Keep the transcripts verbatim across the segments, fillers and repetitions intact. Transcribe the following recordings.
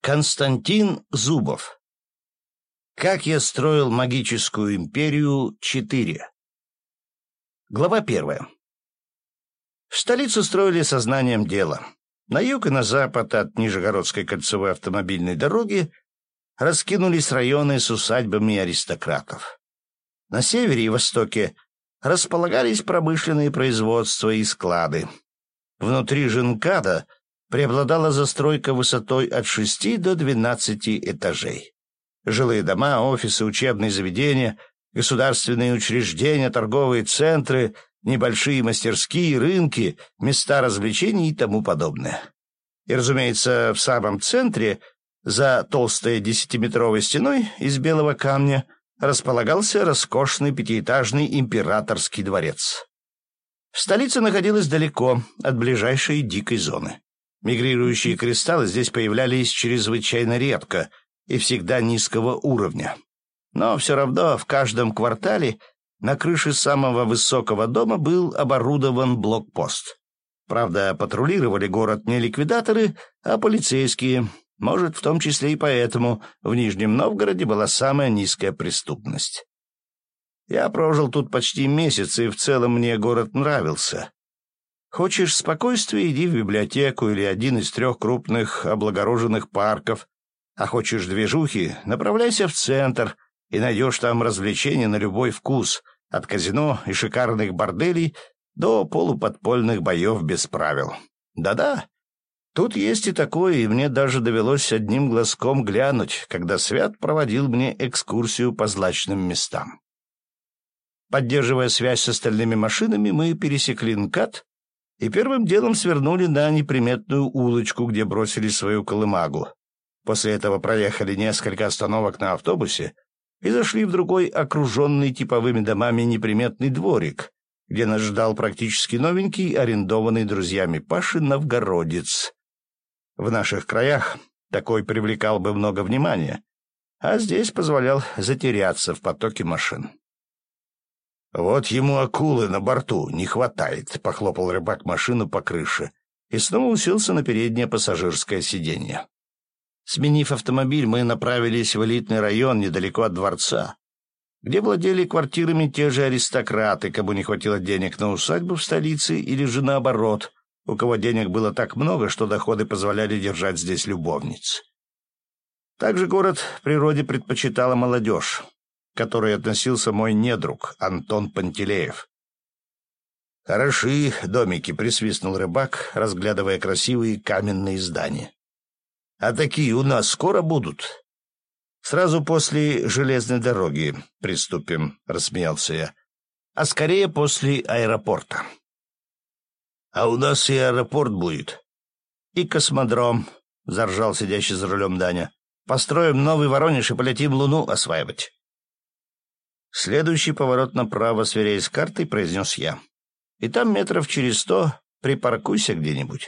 Константин Зубов. Как я строил магическую империю четыре. Глава первая. Столицу строили сознанием дела. На юг и на запад от Нижегородской кольцевой автомобильной дороги раскинулись районы с усадьбами аристократов. На севере и востоке располагались промышленные производства и склады. Внутри же МКАДа преобладала застройка высотой от шести до двенадцати этажей. Жилые дома, офисы, учебные заведения, государственные учреждения, торговые центры, небольшие мастерские, рынки, места развлечений и тому подобное. И, разумеется, в самом центре, за толстой десятиметровой стеной из белого камня, располагался роскошный пятиэтажный императорский дворец. Столица находилась далеко от ближайшей дикой зоны. Мигрирующие кристаллы здесь появлялись чрезвычайно редко и всегда низкого уровня. Но все равно в каждом квартале на крыше самого высокого дома был оборудован блокпост. Правда, патрулировали город не ликвидаторы, а полицейские. Может, в том числе и поэтому в Нижнем Новгороде была самая низкая преступность. Я прожил тут почти месяц, и в целом мне город нравился. Хочешь спокойствия — иди в библиотеку или один из трех крупных облагороженных парков, а хочешь движухи — направляйся в центр, и найдешь там развлечения на любой вкус, от казино и шикарных борделей до полуподпольных боев без правил. Да-да, тут есть и такое, и мне даже довелось одним глазком глянуть, когда Свят проводил мне экскурсию по злачным местам. Поддерживая связь с остальными машинами, мы пересекли МКАД и первым делом свернули на неприметную улочку, где бросили свою колымагу. После этого проехали несколько остановок на автобусе и зашли в другой, окруженный типовыми домами, неприметный дворик, где нас ждал практически новенький, арендованный друзьями Паши новгородец. В наших краях такой привлекал бы много внимания, а здесь позволял затеряться в потоке машин. «Вот ему акулы на борту не хватает», — похлопал рыбак машину по крыше и снова уселся на переднее пассажирское сиденье. Сменив автомобиль, мы направились в элитный район недалеко от дворца, где владели квартирами те же аристократы, кому не хватило денег на усадьбу в столице, или же наоборот, у кого денег было так много, что доходы позволяли держать здесь любовниц. Также город природе предпочитала молодежь, к которой относился мой недруг Антон Пантелеев. «Хороши домики», — присвистнул рыбак, разглядывая красивые каменные здания. «А такие у нас скоро будут?» «Сразу после железной дороги приступим», — рассмеялся я. «А скорее после аэропорта». «А у нас и аэропорт будет». «И космодром», — заржал сидящий за рулем Даня. «Построим новый Воронеж и полетим Луну осваивать». Следующий поворот направо, сверяясь с картой, произнес я. «И там метров через сто припаркуйся где-нибудь».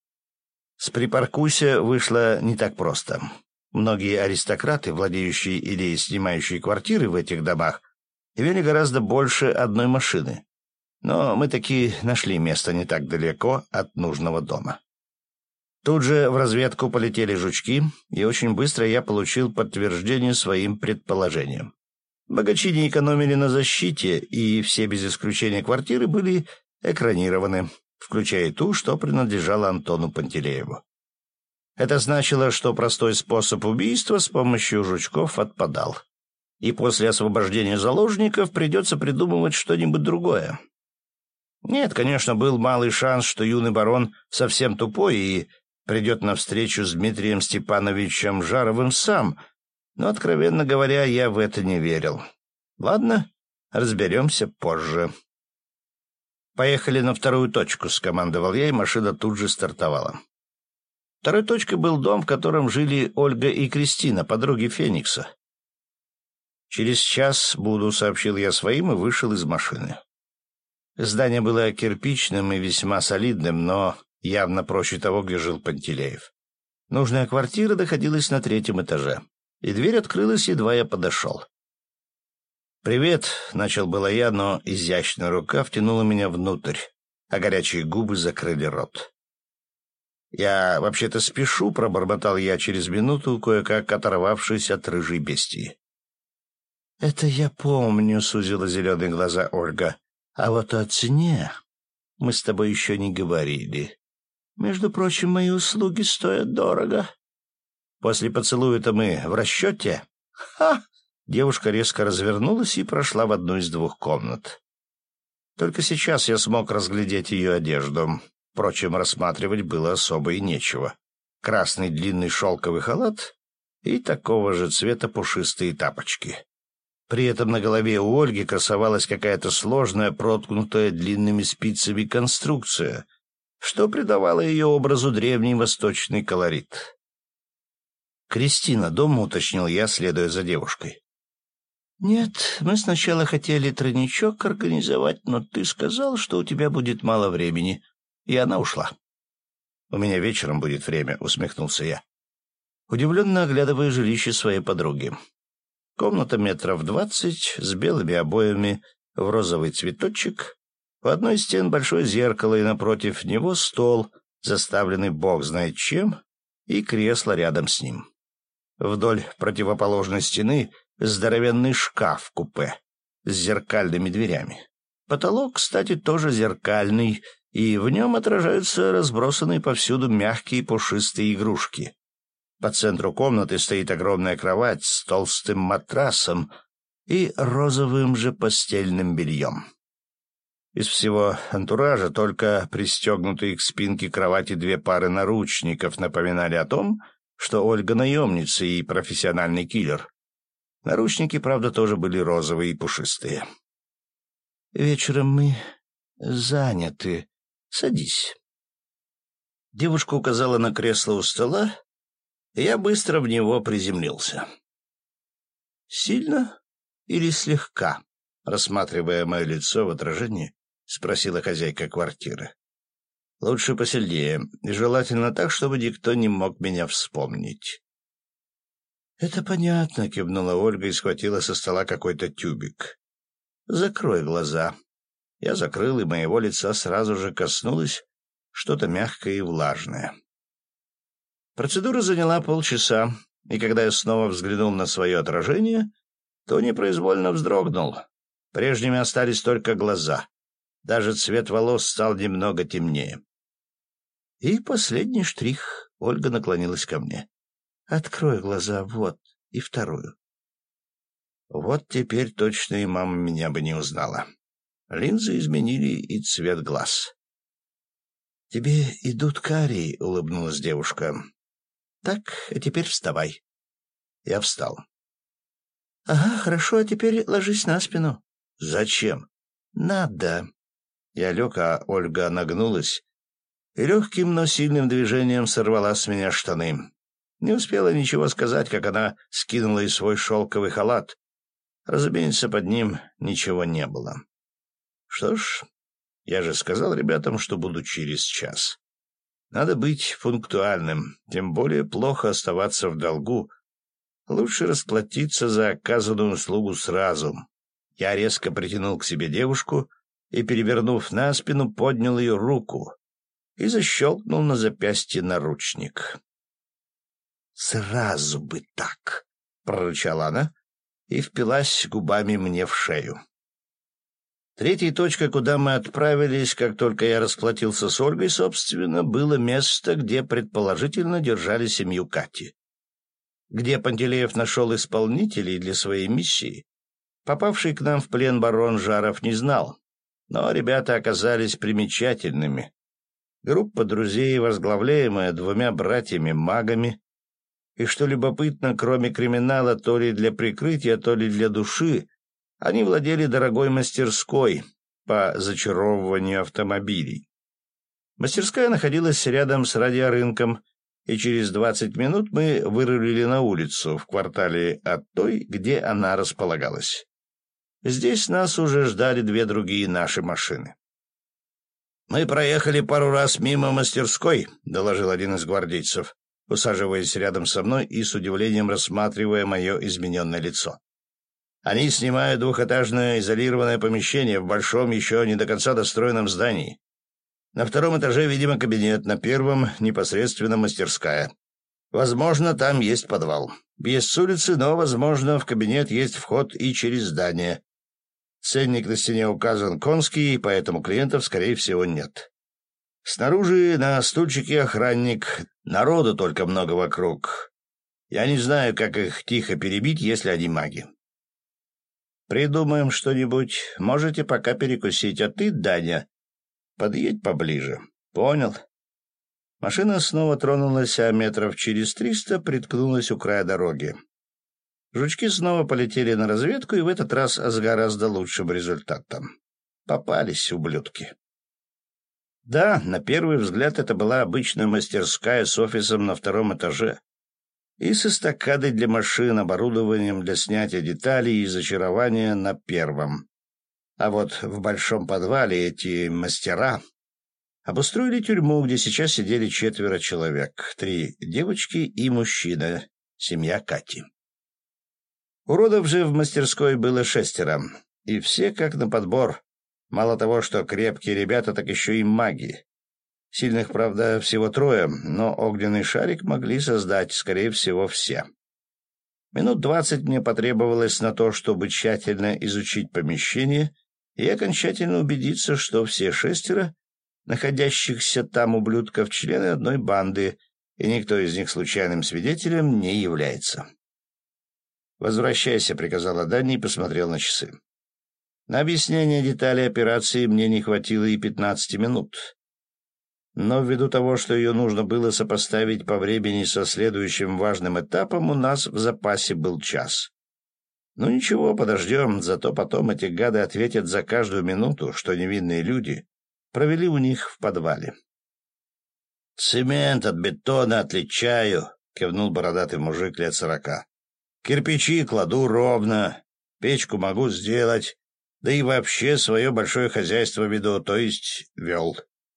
С «припаркуйся» вышло не так просто. Многие аристократы, владеющие или снимающие квартиры в этих домах, имели гораздо больше одной машины. Но мы таки нашли место не так далеко от нужного дома. Тут же в разведку полетели жучки, и очень быстро я получил подтверждение своим предположениям. Богачи не экономили на защите, и все без исключения квартиры были экранированы, включая ту, что принадлежала Антону Пантелееву. Это значило, что простой способ убийства с помощью жучков отпадал. И после освобождения заложников придется придумывать что-нибудь другое. Нет, конечно, был малый шанс, что юный барон совсем тупой и придет на встречу с Дмитрием Степановичем Жаровым сам, но, откровенно говоря, я в это не верил. Ладно, разберемся позже. «Поехали на вторую точку», — скомандовал я, и машина тут же стартовала. Второй точкой был дом, в котором жили Ольга и Кристина, подруги Феникса. «Через час буду», — сообщил я своим и вышел из машины. Здание было кирпичным и весьма солидным, но явно проще того, где жил Пантелеев. Нужная квартира находилась на третьем этаже, и дверь открылась, едва я подошел. «Привет», — начал было я, но изящная рука втянула меня внутрь, а горячие губы закрыли рот. «Я вообще-то спешу», — пробормотал я через минуту, кое-как оторвавшись от рыжей бестии. «Это я помню», — сузила зеленые глаза Ольга. «А вот о цене мы с тобой еще не говорили. Между прочим, мои услуги стоят дорого. После поцелуя-то мы в расчете?» «Ха!» Девушка резко развернулась и прошла в одну из двух комнат. Только сейчас я смог разглядеть ее одежду. Впрочем, рассматривать было особо и нечего. Красный длинный шелковый халат и такого же цвета пушистые тапочки. При этом на голове у Ольги красовалась какая-то сложная, проткнутая длинными спицами конструкция, что придавало ее образу древний восточный колорит. «Кристина дома?» — уточнил я, следуя за девушкой. «Нет, мы сначала хотели тройничок организовать, но ты сказал, что у тебя будет мало времени, и она ушла». «У меня вечером будет время», — усмехнулся я, удивленно оглядывая жилище своей подруги. Комната метров двадцать, с белыми обоями, в розовый цветочек. У одной из стен большое зеркало, и напротив него стол, заставленный бог знает чем, и кресло рядом с ним. Вдоль противоположной стены здоровенный шкаф-купе с зеркальными дверями. Потолок, кстати, тоже зеркальный, и в нем отражаются разбросанные повсюду мягкие пушистые игрушки. По центру комнаты стоит огромная кровать с толстым матрасом и розовым же постельным бельем. Из всего антуража только пристегнутые к спинке кровати две пары наручников напоминали о том, что Ольга наемница и профессиональный киллер. Наручники, правда, тоже были розовые и пушистые. «Вечером мы заняты. Садись». Девушка указала на кресло у стола, и я быстро в него приземлился. «Сильно или слегка?» — рассматривая мое лицо в отражении, спросила хозяйка квартиры. «Лучше посильнее, и желательно так, чтобы никто не мог меня вспомнить». «Это понятно», — кивнула Ольга и схватила со стола какой-то тюбик. «Закрой глаза». Я закрыл, и моего лица сразу же коснулось что-то мягкое и влажное. Процедура заняла полчаса, и когда я снова взглянул на свое отражение, то непроизвольно вздрогнул. Прежними остались только глаза. Даже цвет волос стал немного темнее. И последний штрих. Ольга наклонилась ко мне. «Открой глаза, вот, и вторую». Вот теперь точно и мама меня бы не узнала. Линзы изменили и цвет глаз. «Тебе идут карие», — улыбнулась девушка. «Так, а теперь вставай». Я встал. «Ага, хорошо, а теперь ложись на спину». «Зачем?» «Надо». Я лег, а Ольга нагнулась и легким, но сильным движением сорвала с меня штаны. Не успела ничего сказать, как она скинула и свой шелковый халат. Разумеется, под ним ничего не было. Что ж, я же сказал ребятам, что буду через час. Надо быть пунктуальным, тем более плохо оставаться в долгу. Лучше расплатиться за оказанную услугу сразу. Я резко притянул к себе девушку и, перевернув на спину, поднял ее руку и защелкнул на запястье наручник. «Сразу бы так!» — прорычала она и впилась губами мне в шею. Третьей точкой, куда мы отправились, как только я расплатился с Ольгой, собственно, было место, где предположительно держали семью Кати. Где Пантелеев нашел исполнителей для своей миссии, попавший к нам в плен барон Жаров не знал, но ребята оказались примечательными. Группа друзей, возглавляемая двумя братьями-магами, и, что любопытно, кроме криминала, то ли для прикрытия, то ли для души, они владели дорогой мастерской по зачаровыванию автомобилей. Мастерская находилась рядом с радиорынком, и через двадцать минут мы вырулили на улицу в квартале от той, где она располагалась. Здесь нас уже ждали две другие наши машины. «Мы проехали пару раз мимо мастерской», — доложил один из гвардейцев, усаживаясь рядом со мной и с удивлением рассматривая мое измененное лицо. «Они снимают двухэтажное изолированное помещение в большом, еще не до конца достроенном здании. На втором этаже, видимо, кабинет, на первом непосредственно мастерская. Возможно, там есть подвал. Есть с улицы, но, возможно, в кабинет есть вход и через здание. Ценник на стене указан конский, поэтому клиентов, скорее всего, нет. Снаружи на стульчике охранник. Народу только много вокруг. Я не знаю, как их тихо перебить, если они маги. Придумаем что-нибудь. Можете пока перекусить. А ты, Даня, подъедь поближе. Понял? Машина снова тронулась, а метров через триста приткнулась у края дороги. Жучки снова полетели на разведку, и в этот раз с гораздо лучшим результатом. Попались, ублюдки. Да, на первый взгляд это была обычная мастерская с офисом на втором этаже и с эстакадой для машин, оборудованием для снятия деталей и зачарования на первом. А вот в большом подвале эти мастера обустроили тюрьму, где сейчас сидели четверо человек, три девочки и мужчина, семья Кати. Уродов же в мастерской было шестеро, и все как на подбор. Мало того, что крепкие ребята, так еще и маги. Сильных, правда, всего трое, но огненный шарик могли создать, скорее всего, все. Минут двадцать мне потребовалось на то, чтобы тщательно изучить помещение и окончательно убедиться, что все шестеро находящихся там ублюдков члены одной банды, и никто из них случайным свидетелем не является. «Возвращайся», — приказала Даня и посмотрел на часы. На объяснение деталей операции мне не хватило и пятнадцати минут. Но ввиду того, что ее нужно было сопоставить по времени со следующим важным этапом, у нас в запасе был час. Ну ничего, подождем, зато потом эти гады ответят за каждую минуту, что невинные люди провели у них в подвале. «Цемент от бетона отличаю», — кивнул бородатый мужик лет сорока. «Кирпичи кладу ровно, печку могу сделать, да и вообще свое большое хозяйство веду, то есть вел».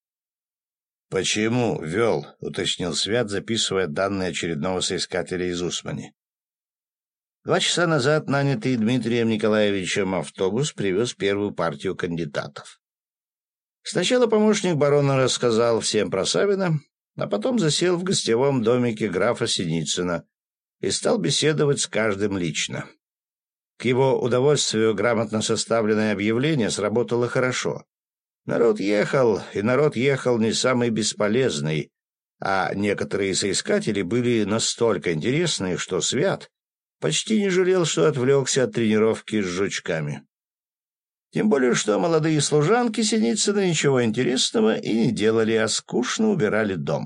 «Почему вел?» — уточнил Свят, записывая данные очередного соискателя из Усмани. Два часа назад нанятый Дмитрием Николаевичем автобус привез первую партию кандидатов. Сначала помощник барона рассказал всем про Савина, а потом засел в гостевом домике графа Синицына и стал беседовать с каждым лично. К его удовольствию грамотно составленное объявление сработало хорошо. Народ ехал, и народ ехал не самый бесполезный, а некоторые соискатели были настолько интересные, что Свят почти не жалел, что отвлекся от тренировки с жучками. Тем более, что молодые служанки Синицына ничего интересного и не делали, а скучно убирали дом.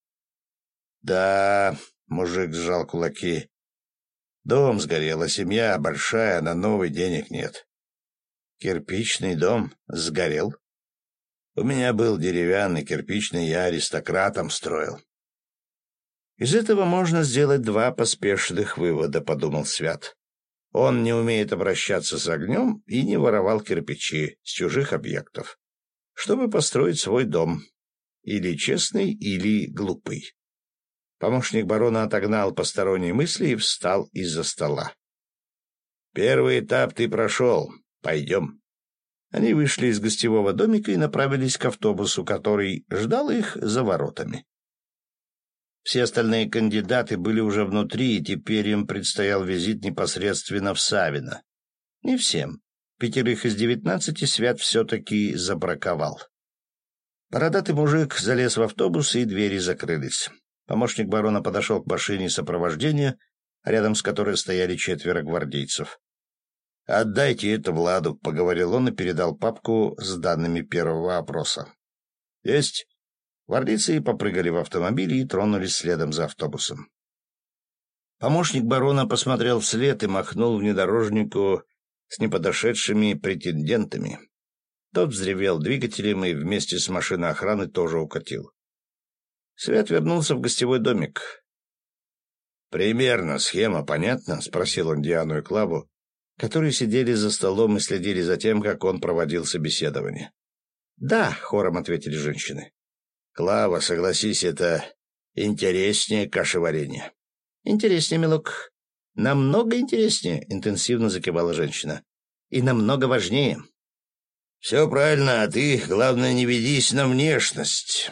«Да», — мужик сжал кулаки, — «дом сгорел, а семья большая, на новый денег нет». «Кирпичный дом сгорел?» «У меня был деревянный кирпичный, я аристократом строил». «Из этого можно сделать два поспешных вывода», — подумал Свят. Он не умеет обращаться с огнем и не воровал кирпичи с чужих объектов, чтобы построить свой дом. Или честный, или глупый. Помощник барона отогнал посторонние мысли и встал из-за стола. «Первый этап ты прошел. Пойдем». Они вышли из гостевого домика и направились к автобусу, который ждал их за воротами. Все остальные кандидаты были уже внутри, и теперь им предстоял визит непосредственно в Савино. Не всем. Пятерых из девятнадцати Свят все-таки забраковал. Бородатый мужик залез в автобус, и двери закрылись. Помощник барона подошел к машине сопровождения, рядом с которой стояли четверо гвардейцев. «Отдайте это Владу», — поговорил он и передал папку с данными первого опроса. «Есть». Гвардейцы попрыгали в автомобиле и тронулись следом за автобусом. Помощник барона посмотрел вслед и махнул внедорожнику с неподошедшими претендентами. Тот взревел двигателем и вместе с машиной охраны тоже укатил. Свят вернулся в гостевой домик. «Примерно схема понятна?» — спросил он Диану и Клаву, которые сидели за столом и следили за тем, как он проводил собеседование. «Да», — хором ответили женщины. «Клава, согласись, это интереснее кашеварения». «Интереснее, милок. Намного интереснее», — интенсивно закивала женщина. «И намного важнее». Все правильно, а ты, главное, не ведись на внешность.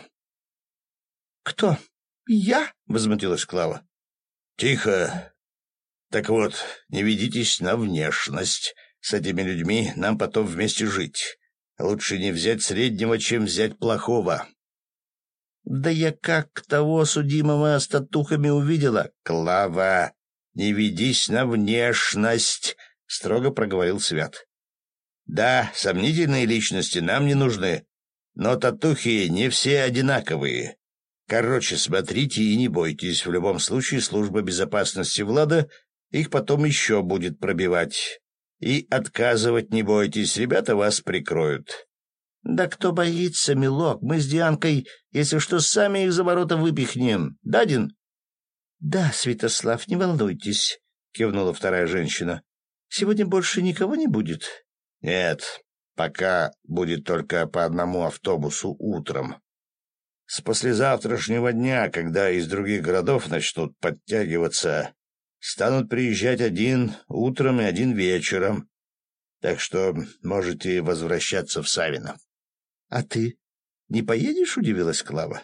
Кто? Я? Возмутилась Клава. Тихо. Так вот, не ведитесь на внешность. С этими людьми нам потом вместе жить. Лучше не взять среднего, чем взять плохого. Да я как того судимого с татухами увидела. Клава, не ведись на внешность, строго проговорил Свят. Да, сомнительные личности нам не нужны, но татухи не все одинаковые. Короче, смотрите и не бойтесь. В любом случае служба безопасности Влада их потом еще будет пробивать. И отказывать не бойтесь, ребята вас прикроют. Да кто боится, милок, мы с Дианкой, если что, сами их за ворота выпихнем. Да, Дин? Да, Святослав, не волнуйтесь, кивнула вторая женщина. Сегодня больше никого не будет? Нет, пока будет только по одному автобусу утром. С послезавтрашнего дня, когда из других городов начнут подтягиваться, станут приезжать один утром и один вечером. Так что можете возвращаться в Савино. — А ты не поедешь? — удивилась Клава.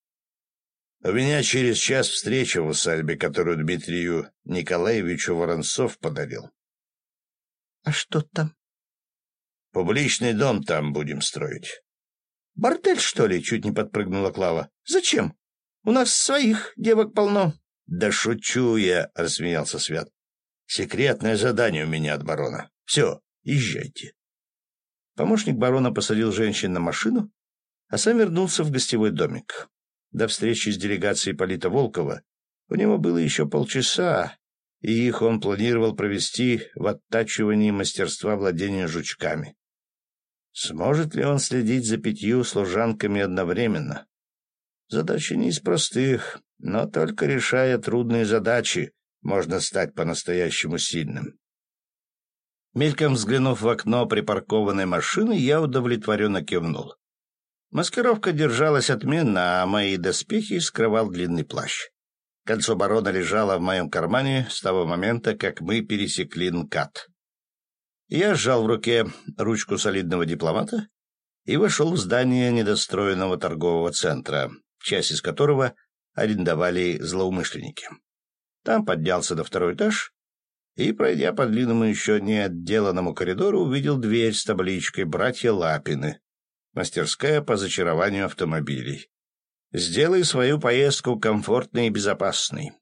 — У меня через час встреча в усадьбе, которую Дмитрию Николаевичу Воронцов подарил. — А что там? — Публичный дом там будем строить. — Бордель, что ли? — чуть не подпрыгнула Клава. — Зачем? У нас своих девок полно. — Да шучу я, — рассмеялся Свят. — Секретное задание у меня от барона. Все, езжайте. Помощник барона посадил женщин на машину, а сам вернулся в гостевой домик. До встречи с делегацией Полита Волкова у него было еще полчаса, и их он планировал провести в оттачивании мастерства владения жучками. Сможет ли он следить за пятью служанками одновременно? Задача не из простых, но только решая трудные задачи, можно стать по-настоящему сильным. Мельком взглянув в окно припаркованной машины, я удовлетворенно кивнул. Маскировка держалась отменно, а мои доспехи скрывал длинный плащ. Кольцо барона лежало в моем кармане с того момента, как мы пересекли МКАД. Я сжал в руке ручку солидного дипломата и вошел в здание недостроенного торгового центра, часть из которого арендовали злоумышленники. Там поднялся на второй этаж и, пройдя по длинному еще не отделанному коридору, увидел дверь с табличкой «Братья Лапины. Мастерская по зачарованию автомобилей. Сделай свою поездку комфортной и безопасной».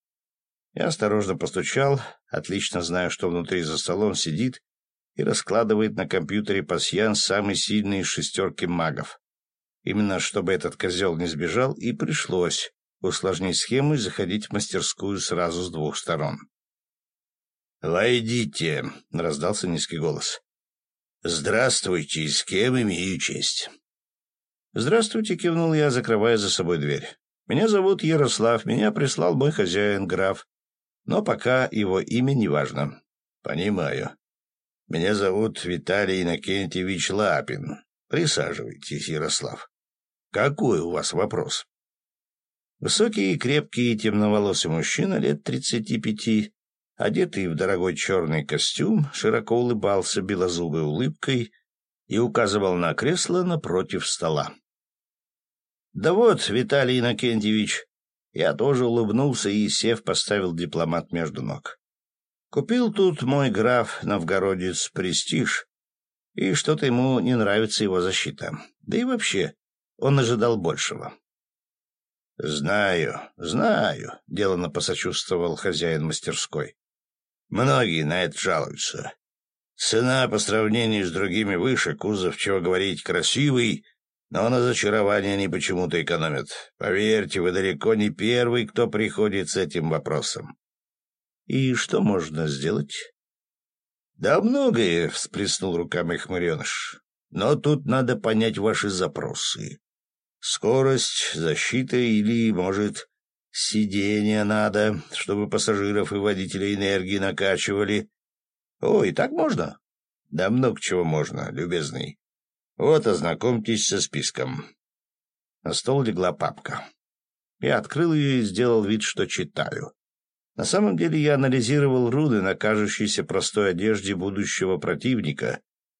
Я осторожно постучал, отлично зная, что внутри за столом сидит и раскладывает на компьютере пасьянс самый сильный из шестерки магов. Именно чтобы этот козел не сбежал, и пришлось усложнить схему и заходить в мастерскую сразу с двух сторон. «Войдите», — раздался низкий голос. «Здравствуйте, с кем имею честь?» «Здравствуйте», — кивнул я, закрывая за собой дверь. «Меня зовут Ярослав, меня прислал мой хозяин, граф, но пока его имя не важно». «Понимаю. Меня зовут Виталий Иннокентьевич Лапин. Присаживайтесь, Ярослав. Какой у вас вопрос?» Высокий, крепкий и темноволосый мужчина лет тридцати пяти, одетый в дорогой черный костюм, широко улыбался белозубой улыбкой и указывал на кресло напротив стола. «Да вот, Виталий Иннокентьевич», я тоже улыбнулся и, сев, поставил дипломат между ног. «Купил тут мой граф новгородец Престиж, и что-то ему не нравится его защита. Да и вообще, он ожидал большего». «Знаю, знаю», — деланно посочувствовал хозяин мастерской. «Многие на это жалуются. Цена по сравнению с другими выше, кузов, чего говорить, красивый, но на зачарование они почему-то экономят. Поверьте, вы далеко не первый, кто приходит с этим вопросом». «И что можно сделать?» «Да многое», — всплеснул руками хмыреныш. «Но тут надо понять ваши запросы. Скорость, защита или, может, сиденье надо, чтобы пассажиров и водителей энергии накачивали. Ой, так можно?» «Да много чего можно, любезный. Вот, ознакомьтесь со списком». На стол легла папка. Я открыл ее и сделал вид, что читаю. На самом деле я анализировал руны на кажущейся простой одежде будущего противника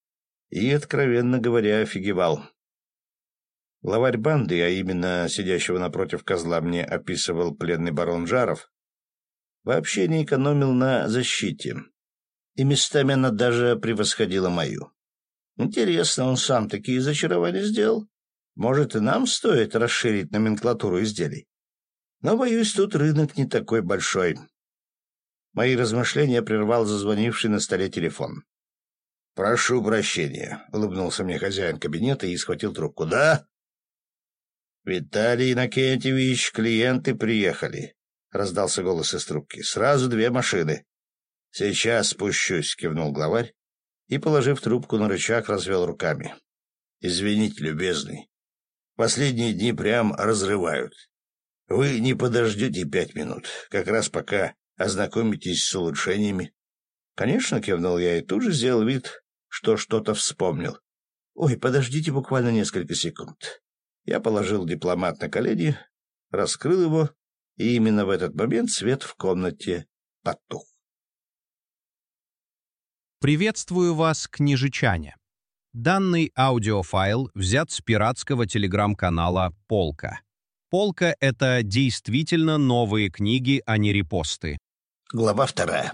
и, откровенно говоря, офигевал. Главарь банды, а именно сидящего напротив козла мне описывал пленный барон Жаров, вообще не экономил на защите, и местами она даже превосходила мою. Интересно, он сам такие зачарования сделал? Может, и нам стоит расширить номенклатуру изделий? Но, боюсь, тут рынок не такой большой. Мои размышления прервал зазвонивший на столе телефон. «Прошу прощения», — улыбнулся мне хозяин кабинета и схватил трубку. «Да?» «Виталий Иннокентьевич, клиенты приехали», — раздался голос из трубки. «Сразу две машины». «Сейчас спущусь», — кивнул главарь и, положив трубку на рычаг, развел руками. «Извините, любезный, последние дни прям разрывают. Вы не подождете пять минут, как раз пока ознакомитесь с улучшениями». «Конечно», — кивнул я и тут же сделал вид, что что-то вспомнил. «Ой, подождите буквально несколько секунд». Я положил дипломат на колени, раскрыл его, и именно в этот момент свет в комнате потух. Приветствую вас, княжичане. Данный аудиофайл взят с пиратского телеграм-канала «Полка». «Полка» — это действительно новые книги, а не репосты. Глава вторая.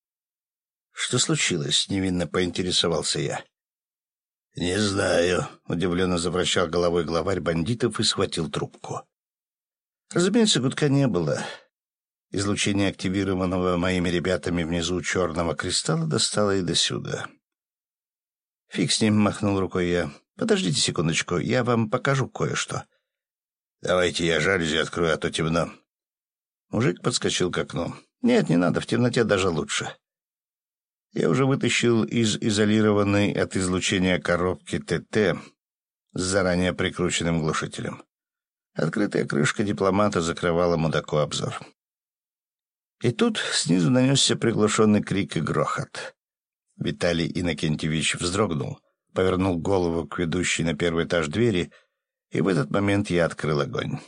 «Что случилось?» — невинно поинтересовался я. «Не знаю», — удивленно завращал головой главарь бандитов и схватил трубку. Разумеется, гудка не было. Излучение активированного моими ребятами внизу черного кристалла достало и досюда. «Фиг с ним», — махнул рукой я. «Подождите секундочку, я вам покажу кое-что». «Давайте я жалюзи открою, а то темно». Мужик подскочил к окну. «Нет, не надо, в темноте даже лучше». Я уже вытащил из изолированной от излучения коробки ТТ с заранее прикрученным глушителем. Открытая крышка дипломата закрывала мудаку обзор. И тут снизу нанесся приглушенный крик и грохот. Виталий Иннокентьевич вздрогнул, повернул голову к ведущей на первый этаж двери, и в этот момент я открыл огонь.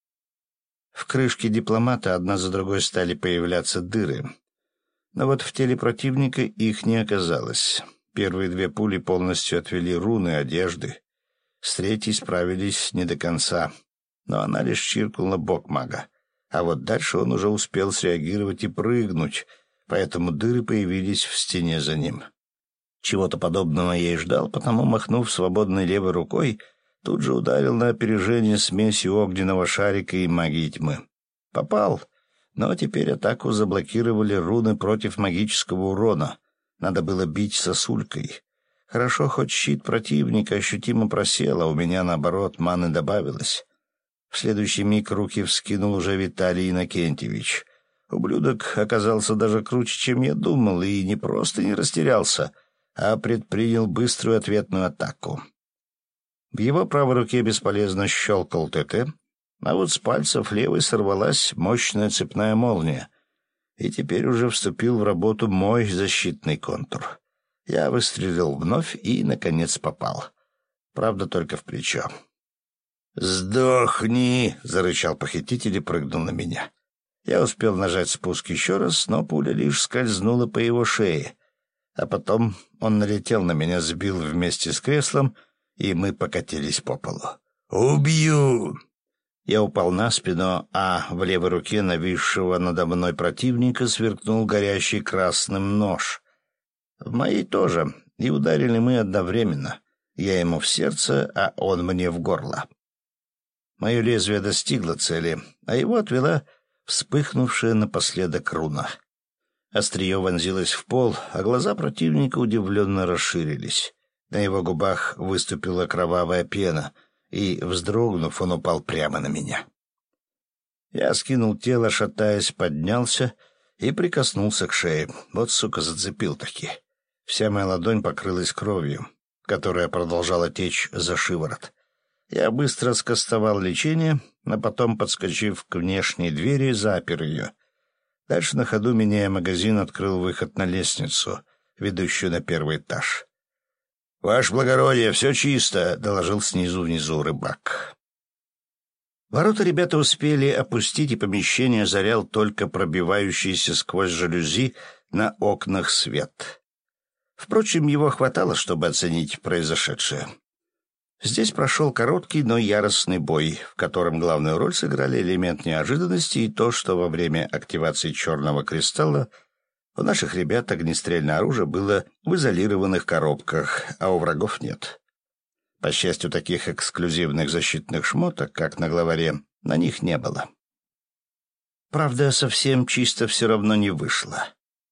В крышке дипломата одна за другой стали появляться дыры. Но вот в теле противника их не оказалось. Первые две пули полностью отвели руны одежды. С третьей справились не до конца, но она лишь чиркнула бок мага. А вот дальше он уже успел среагировать и прыгнуть, поэтому дыры появились в стене за ним. Чего-то подобного я и ждал, потому, махнув свободной левой рукой, тут же ударил на опережение смесью огненного шарика и магии тьмы. Попал. Но теперь атаку заблокировали руны против магического урона. Надо было бить сосулькой. Хорошо, хоть щит противника ощутимо просел, а у меня, наоборот, маны добавилось. В следующий миг руки вскинул уже Виталий Иннокентьевич. Ублюдок оказался даже круче, чем я думал, и не просто не растерялся, а предпринял быструю ответную атаку. В его правой руке бесполезно щелкал ТТ, а вот с пальцев левой сорвалась мощная цепная молния, и теперь уже вступил в работу мой защитный контур. Я выстрелил вновь и, наконец, попал. Правда, только в плечо. «Сдохни!» — зарычал похититель и прыгнул на меня. Я успел нажать спуск еще раз, но пуля лишь скользнула по его шее, а потом он налетел на меня, сбил вместе с креслом, и мы покатились по полу. «Убью!» Я упал на спину, а в левой руке нависшего надо мной противника сверкнул горящий красным нож. В моей тоже, и ударили мы одновременно. Я ему в сердце, а он мне в горло. Мое лезвие достигло цели, а его отвела вспыхнувшая напоследок руна. Острие вонзилось в пол, а глаза противника удивленно расширились. На его губах выступила кровавая пена — и, вздрогнув, он упал прямо на меня. Я скинул тело, шатаясь, поднялся и прикоснулся к шее. Вот, сука, зацепил-таки. Вся моя ладонь покрылась кровью, которая продолжала течь за шиворот. Я быстро скостовал лечение, а потом, подскочив к внешней двери, запер ее. Дальше на ходу, меняя магазин, открыл выход на лестницу, ведущую на первый этаж. «Ваше благородие, все чисто», — доложил снизу внизу рыбак. Ворота ребята успели опустить, и помещение озарял только пробивающийся сквозь жалюзи на окнах свет. Впрочем, его хватало, чтобы оценить произошедшее. Здесь прошел короткий, но яростный бой, в котором главную роль сыграли элемент неожиданности и то, что во время активации черного кристалла у наших ребят огнестрельное оружие было в изолированных коробках, а у врагов нет. По счастью, таких эксклюзивных защитных шмоток, как на главаре, на них не было. Правда, совсем чисто все равно не вышло.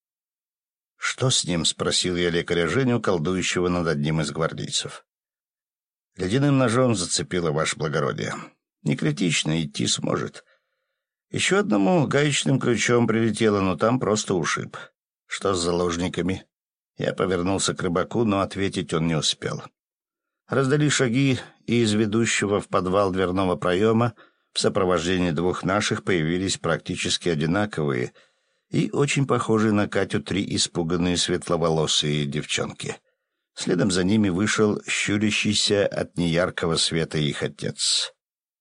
«Что с ним?» — спросил я лекаря Женю, колдующего над одним из гвардейцев. «Ледяным ножом зацепило, ваше благородие. Не критично, идти сможет. Еще одному гаечным ключом прилетело, но там просто ушиб. Что с заложниками?» Я повернулся к рыбаку, но ответить он не успел. Раздались шаги, и из ведущего в подвал дверного проема в сопровождении двух наших появились практически одинаковые и очень похожие на Катю три испуганные светловолосые девчонки. Следом за ними вышел щурящийся от неяркого света их отец.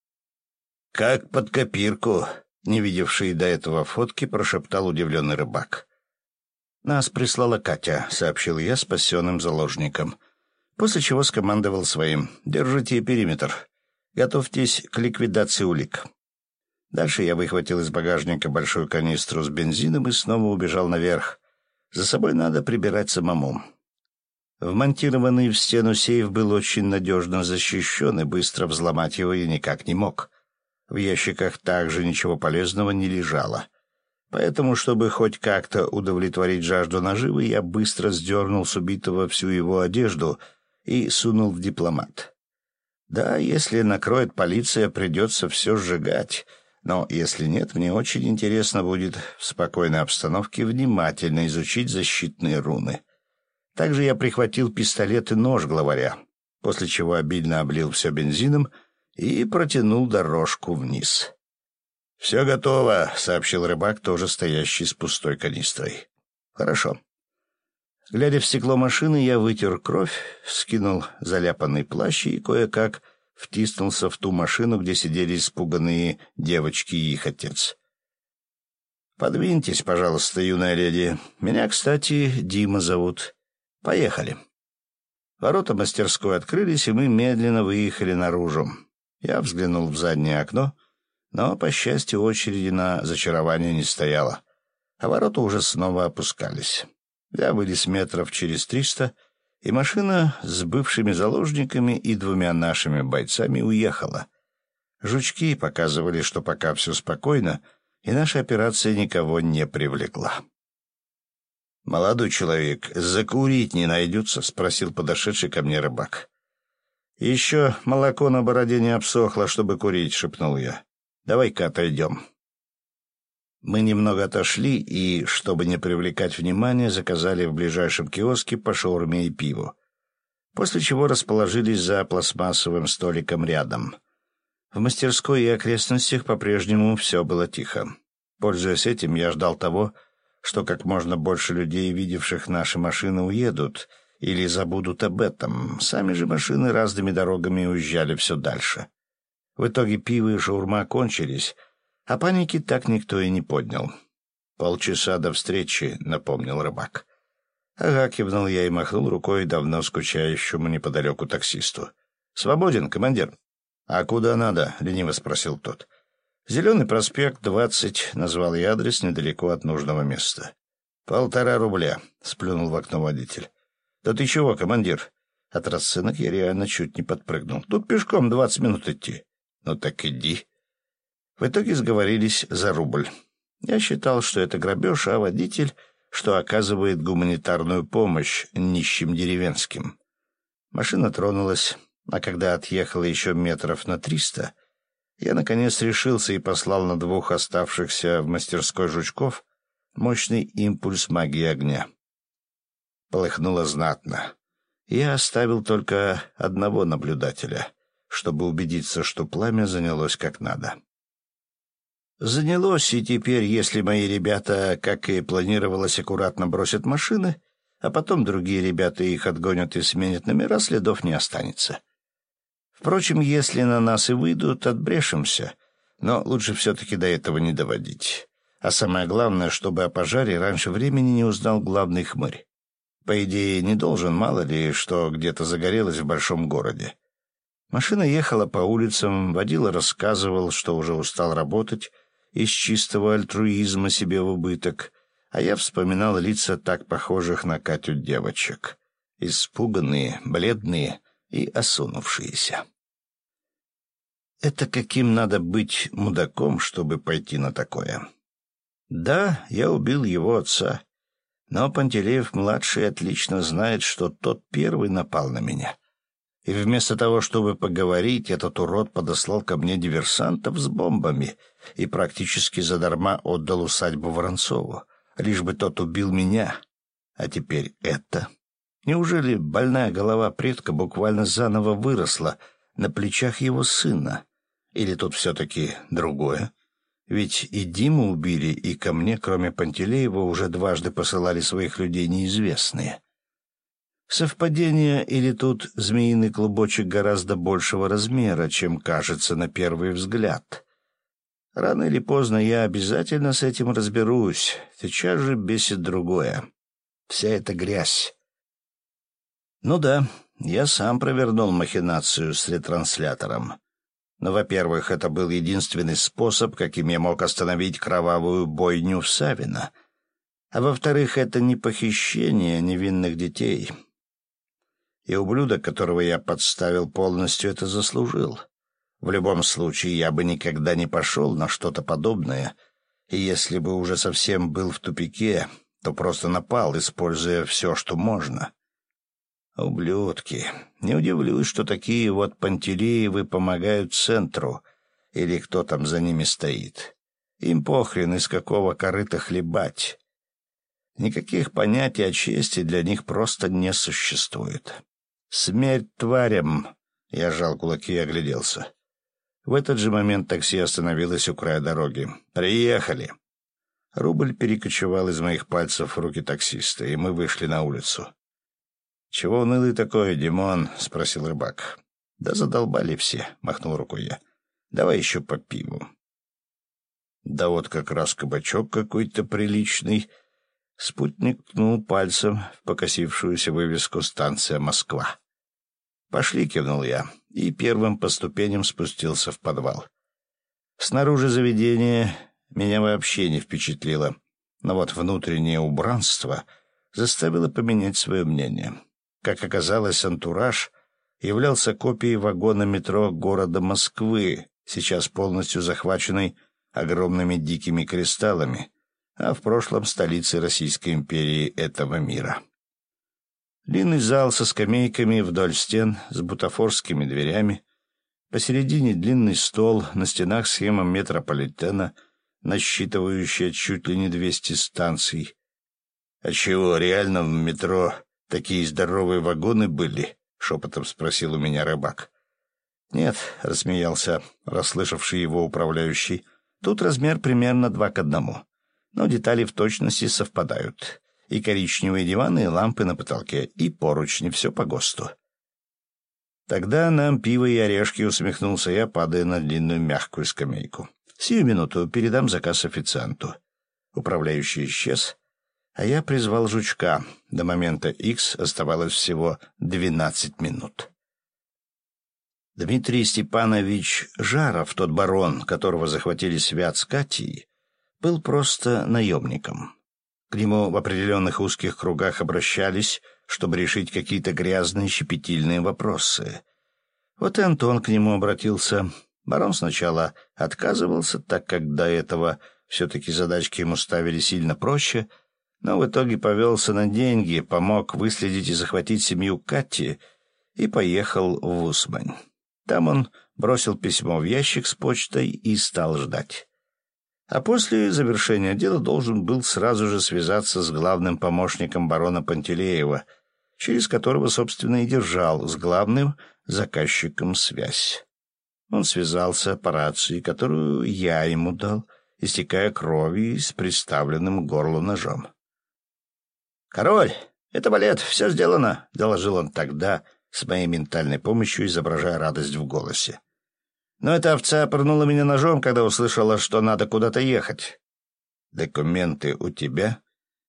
«Как под копирку!» — не видевший до этого фотки, прошептал удивленный рыбак. «Нас прислала Катя», — сообщил я спасенным заложникам, после чего скомандовал своим: «Держите периметр. Готовьтесь к ликвидации улик». Дальше я выхватил из багажника большую канистру с бензином и снова убежал наверх. За собой надо прибирать самому. Вмонтированный в стену сейф был очень надежно защищен, и быстро взломать его я никак не мог. В ящиках также ничего полезного не лежало. Поэтому, чтобы хоть как-то удовлетворить жажду наживы, я быстро сдернул с убитого всю его одежду и сунул в дипломат. Да, если накроет полиция, придется все сжигать. Но если нет, мне очень интересно будет в спокойной обстановке внимательно изучить защитные руны. Также я прихватил пистолет и нож главаря, после чего обильно облил все бензином и протянул дорожку вниз. «Все готово», — сообщил рыбак, тоже стоящий с пустой канистрой. «Хорошо». Глядя в стекло машины, я вытер кровь, скинул заляпанный плащ и кое-как втиснулся в ту машину, где сидели испуганные девочки и их отец. «Подвиньтесь, пожалуйста, юная леди. Меня, кстати, Дима зовут. Поехали». Ворота мастерской открылись, и мы медленно выехали наружу. Я взглянул в заднее окно, но, по счастью, очереди на зачарование не стояло, а ворота уже снова опускались. Я вылез метров через триста, и машина с бывшими заложниками и двумя нашими бойцами уехала. Жучки показывали, что пока все спокойно, и наша операция никого не привлекла. «Молодой человек, закурить не найдется?» — спросил подошедший ко мне рыбак. «Еще молоко на бороде не обсохло, чтобы курить», — шепнул я. «Давай-ка отойдем». Мы немного отошли и, чтобы не привлекать внимания, заказали в ближайшем киоске по шаурме и пиву, после чего расположились за пластмассовым столиком рядом. В мастерской и окрестностях по-прежнему все было тихо. Пользуясь этим, я ждал того, что как можно больше людей, видевших наши машины, уедут или забудут об этом. Сами же машины разными дорогами уезжали все дальше. В итоге пиво и шаурма кончились, а паники так никто и не поднял. «Полчаса до встречи», — напомнил рыбак. «Ага», — кивнул я и махнул рукой давно скучающему неподалеку таксисту. «Свободен, командир». «А куда надо?» — лениво спросил тот. «Зеленый проспект, двадцать», — назвал я адрес недалеко от нужного места. «Полтора рубля», — сплюнул в окно водитель. «Да ты чего, командир?» От расценок я реально чуть не подпрыгнул. «Тут пешком двадцать минут идти». «Ну так иди». В итоге сговорились за рубль. Я считал, что это грабеж, а водитель, что оказывает гуманитарную помощь нищим деревенским. Машина тронулась, а когда отъехала еще метров на триста, я, наконец, решился и послал на двух оставшихся в мастерской жучков мощный импульс магии огня. Полыхнуло знатно. Я оставил только одного наблюдателя, чтобы убедиться, что пламя занялось как надо. Занялось, и теперь, если мои ребята, как и планировалось, аккуратно бросят машины, а потом другие ребята их отгонят и сменят номера, следов не останется. Впрочем, если на нас и выйдут, отбрешемся, но лучше все-таки до этого не доводить. А самое главное, чтобы о пожаре раньше времени не узнал главный хмырь. по идее, не должен, мало ли, что где-то загорелось в большом городе. Машина ехала по улицам, водила рассказывал, что уже устал работать из чистого альтруизма себе в убыток, а я вспоминал лица так похожих на Катю девочек. Испуганные, бледные и осунувшиеся. Это каким надо быть мудаком, чтобы пойти на такое? Да, я убил его отца, но Пантелеев-младший отлично знает, что тот первый напал на меня. И вместо того, чтобы поговорить, этот урод подослал ко мне диверсантов с бомбами и практически задарма отдал усадьбу Воронцову, лишь бы тот убил меня. А теперь это... Неужели больная голова предка буквально заново выросла на плечах его сына? Или тут все-таки другое? Ведь и Диму убили, и ко мне, кроме Пантелеева, уже дважды посылали своих людей неизвестные. Совпадение или тут змеиный клубочек гораздо большего размера, чем кажется на первый взгляд? Рано или поздно я обязательно с этим разберусь. Сейчас же бесит другое. Вся эта грязь. Ну да, я сам провернул махинацию с ретранслятором. Но, во-первых, это был единственный способ, каким я мог остановить кровавую бойню в Савино. А во-вторых, это не похищение невинных детей. И ублюдок, которого я подставил, полностью это заслужил. В любом случае, я бы никогда не пошел на что-то подобное, и если бы уже совсем был в тупике, то просто напал, используя все, что можно. Ублюдки. Не удивлюсь, что такие вот Пантелеевы помогают центру, или кто там за ними стоит. Им похрен, из какого корыта хлебать. Никаких понятий о чести для них просто не существует. «Смерть тварям!» — я сжал кулаки и огляделся. В этот же момент такси остановилось у края дороги. «Приехали!» Рубль перекочевал из моих пальцев в руки таксиста, и мы вышли на улицу. «Чего унылый такой, Димон?» — спросил рыбак. «Да задолбали все», — махнул рукой я. «Давай еще по пиву». «Да вот как раз кабачок какой-то приличный». Спутник ткнул пальцем в покосившуюся вывеску «Станция Москва». «Пошли», — кивнул я, и первым по ступеням спустился в подвал. Снаружи заведение меня вообще не впечатлило, но вот внутреннее убранство заставило поменять свое мнение. Как оказалось, антураж являлся копией вагона метро города Москвы, сейчас полностью захваченной огромными дикими кристаллами, а в прошлом столицей Российской империи этого мира. Длинный зал со скамейками вдоль стен, с бутафорскими дверями. Посередине длинный стол, на стенах схема метрополитена, насчитывающая чуть ли не двести станций. — А чего, реально в метро такие здоровые вагоны были? — шепотом спросил у меня рыбак. — Нет, — рассмеялся расслышавший его управляющий, — тут размер примерно два к одному. Но детали в точности совпадают. И коричневые диваны, и лампы на потолке, и поручни, все по ГОСТу. Тогда нам пиво и орешки, усмехнулся я, падая на длинную мягкую скамейку. Сию минуту передам заказ официанту. Управляющий исчез, а я призвал жучка. До момента Х оставалось всего двенадцать минут. Дмитрий Степанович Жаров, тот барон, которого захватили Свят с Катей, был просто наемником. К нему в определенных узких кругах обращались, чтобы решить какие-то грязные щепетильные вопросы. Вот и Антон к нему обратился. Барон сначала отказывался, так как до этого все-таки задачки ему ставили сильно проще, но в итоге повелся на деньги, помог выследить и захватить семью Кати и поехал в Усмань. Там он бросил письмо в ящик с почтой и стал ждать. А после завершения дела должен был сразу же связаться с главным помощником барона Пантелеева, через которого, собственно, и держал с главным заказчиком связь. Он связался по рации, которую я ему дал, истекая кровью и с приставленным к горлу ножом. «Король, это балет, все сделано», — доложил он тогда с моей ментальной помощью, изображая радость в голосе. Но эта овца пырнула меня ножом, когда услышала, что надо куда-то ехать. «Документы у тебя?»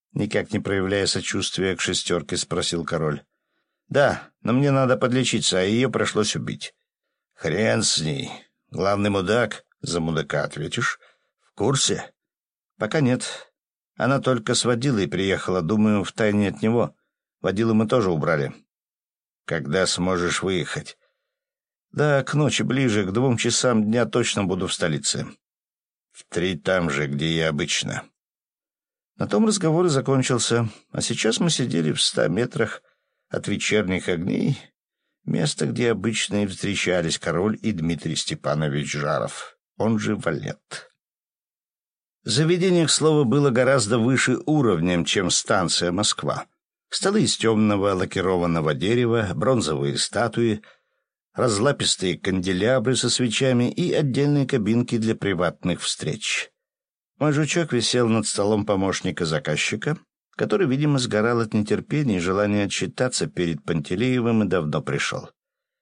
Никак не проявляя сочувствия к шестерке, спросил король. «Да, но мне надо подлечиться, а ее пришлось убить». «Хрен с ней. Главный мудак. За мудака ответишь. В курсе?» «Пока нет. Она только с водилой приехала, думаю, втайне от него. Водилу мы тоже убрали». «Когда сможешь выехать?» «Да, к ночи ближе, к двум часам дня точно буду в столице». «В три там же, где я обычно». На том разговор и закончился, а сейчас мы сидели в ста метрах от вечерних огней, место, где обычно и встречались король и Дмитрий Степанович Жаров, он же Валет. Заведение, к слову, было гораздо выше уровнем, чем станция Москва. Столы из темного лакированного дерева, бронзовые статуи, разлапистые канделябры со свечами и отдельные кабинки для приватных встреч. Мой жучок висел над столом помощника заказчика, который, видимо, сгорал от нетерпения и желания отчитаться перед Пантелеевым и давно пришел.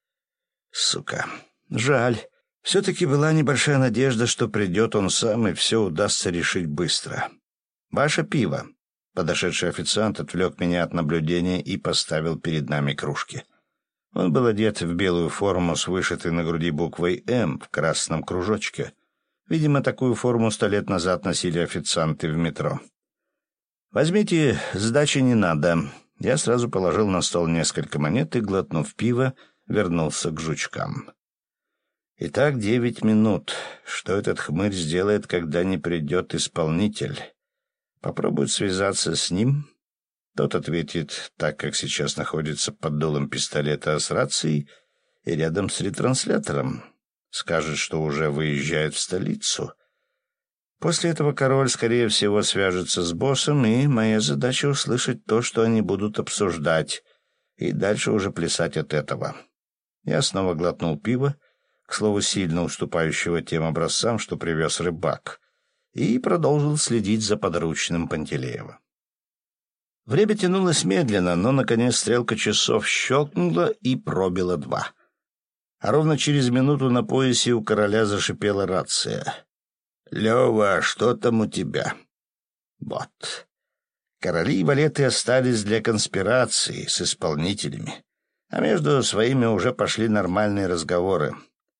Сука, жаль. Все-таки была небольшая надежда, что придет он сам и все удастся решить быстро. «Ваше пиво». Подошедший официант отвлек меня от наблюдения и поставил перед нами кружки. Он был одет в белую форму с вышитой на груди буквой «М» в красном кружочке. Видимо, такую форму сто лет назад носили официанты в метро. «Возьмите, сдачи не надо». Я сразу положил на стол несколько монет и, глотнув пиво, вернулся к жучкам. Итак, девять минут. Что этот хмырь сделает, когда не придет исполнитель? Попробует связаться с ним. Тот ответит, так как сейчас находится под дулом пистолета с рацией и рядом с ретранслятором. Скажет, что уже выезжает в столицу. После этого король, скорее всего, свяжется с боссом, и моя задача — услышать то, что они будут обсуждать, и дальше уже плясать от этого. Я снова глотнул пиво, к слову, сильно уступающего тем образцам, что привез рыбак, и продолжил следить за подручным Пантелеева. Время тянулось медленно, но, наконец, стрелка часов щелкнула и пробила два. А ровно через минуту на поясе у короля зашипела рация. «Лева, что там у тебя?» Вот. Короли и валеты остались для конспирации с исполнителями, а между своими уже пошли нормальные разговоры.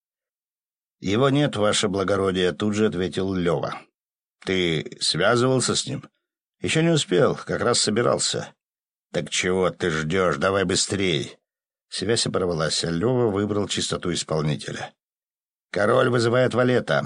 «Его нет, ваше благородие», — тут же ответил Лева. «Ты связывался с ним?» «Еще не успел, как раз собирался». «Так чего ты ждешь? Давай быстрей». Связь оборвалась, а Лева выбрал чистоту исполнителя. «Король вызывает валета».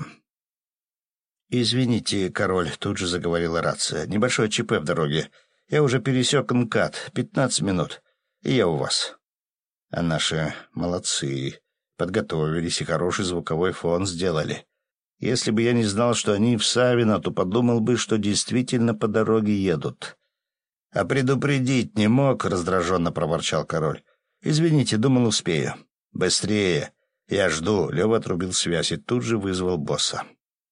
«Извините, король», — тут же заговорила рация. «Небольшое ЧП в дороге. Я уже пересек МКАД. Пятнадцать минут. И я у вас». А наши молодцы. Подготовились и хороший звуковой фон сделали. Если бы я не знал, что они в Савино, то подумал бы, что действительно по дороге едут. — А предупредить не мог, — раздраженно проворчал король. — Извините, думал, успею. — Быстрее. Я жду. Лева отрубил связь и тут же вызвал босса.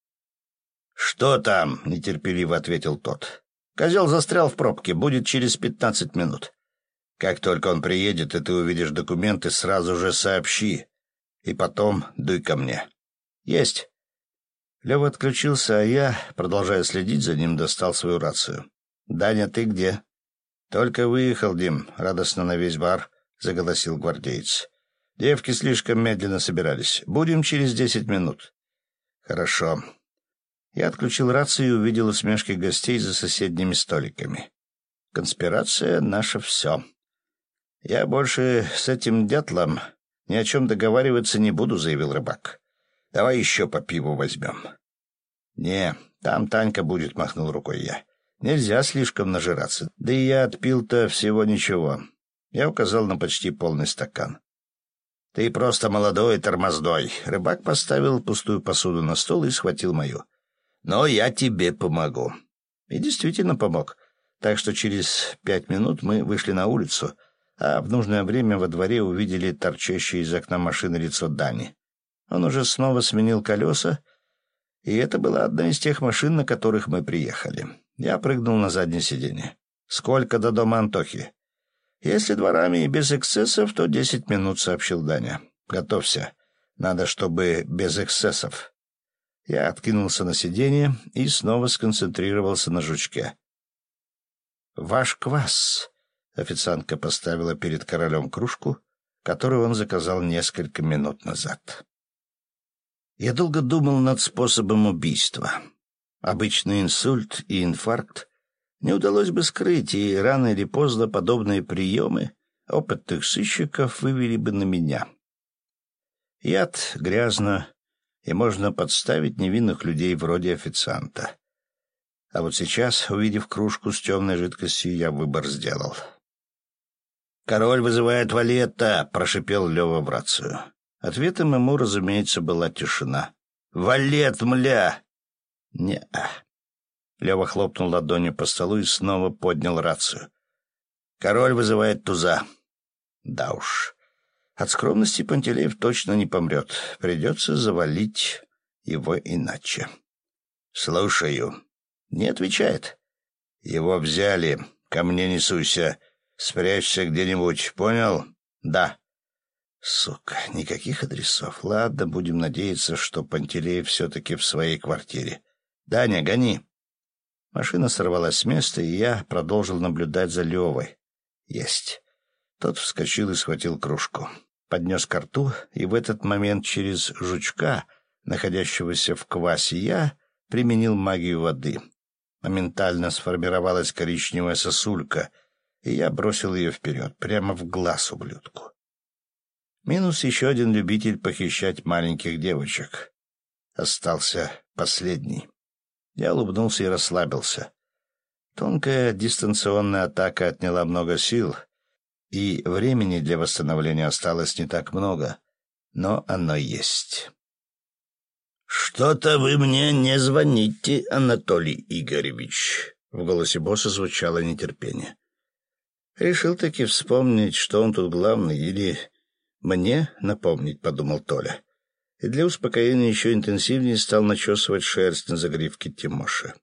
— Что там? — нетерпеливо ответил тот. — Козел застрял в пробке. Будет через пятнадцать минут. Как только он приедет, и ты увидишь документы, сразу же сообщи. И потом дуй ко мне. — Есть. Лева отключился, а я, продолжая следить за ним, достал свою рацию. — Даня, ты где? — Только выехал, Дим, — радостно на весь бар заголосил гвардеец. — Девки слишком медленно собирались. Будем через десять минут. — Хорошо. Я отключил рацию и увидел усмешки гостей за соседними столиками. Конспирация — наше все. Я больше с этим дятлом ни о чем договариваться не буду, — заявил рыбак. — Давай еще по пиву возьмем. — Не, там Танька будет, — махнул рукой я. — Нельзя слишком нажираться. Да и я отпил-то всего ничего. Я указал на почти полный стакан. — Ты просто молодой тормоздой. Рыбак поставил пустую посуду на стол и схватил мою. — Но я тебе помогу. И действительно помог. Так что через пять минут мы вышли на улицу, а в нужное время во дворе увидели торчащее из окна машины лицо Дани. Он уже снова сменил колеса, и это была одна из тех машин, на которых мы приехали. Я прыгнул на заднее сиденье. «Сколько до дома Антохи?» «Если дворами и без эксцессов, то десять минут», — сообщил Даня. «Готовься. Надо, чтобы без эксцессов». Я откинулся на сиденье и снова сконцентрировался на жучке. Ваш квас». Официантка поставила перед королем кружку, которую он заказал несколько минут назад. Я долго думал над способом убийства. Обычный инсульт и инфаркт не удалось бы скрыть, и рано или поздно подобные приемы опытных сыщиков вывели бы на меня. Яд грязно, и можно подставить невинных людей вроде официанта. А вот сейчас, увидев кружку с темной жидкостью, я выбор сделал. «Король вызывает валета!» — прошипел Лева в рацию. Ответом ему, разумеется, была тишина. «Валет, мля!» «Не-а». Лева хлопнул ладонью по столу и снова поднял рацию. «Король вызывает туза». Да уж, от скромности Пантелеев точно не помрет. Придется завалить его иначе. «Слушаю». Не отвечает. «Его взяли. Ко мне не суйся. Спрячься где-нибудь. Понял?» «Да». Сука, никаких адресов. Ладно, будем надеяться, что Пантелеев все-таки в своей квартире. «Даня, гони». Машина сорвалась с места, и я продолжил наблюдать за Левой. Есть. Тот вскочил и схватил кружку. Поднес ко рту, и в этот момент через жучка, находящегося в квасе, я применил магию воды. Моментально сформировалась коричневая сосулька, и я бросил ее вперед, прямо в глаз ублюдку. Минус еще один любитель похищать маленьких девочек. Остался последний. Я улыбнулся и расслабился. Тонкая дистанционная атака отняла много сил, и времени для восстановления осталось не так много, но оно есть. «Что-то вы мне не звоните, Анатолий Игоревич», — в голосе босса звучало нетерпение. Решил таки вспомнить, что он тут главный, или мне напомнить, — подумал Толя. И для успокоения еще интенсивнее стал начесывать шерсть на загривке Тимоши.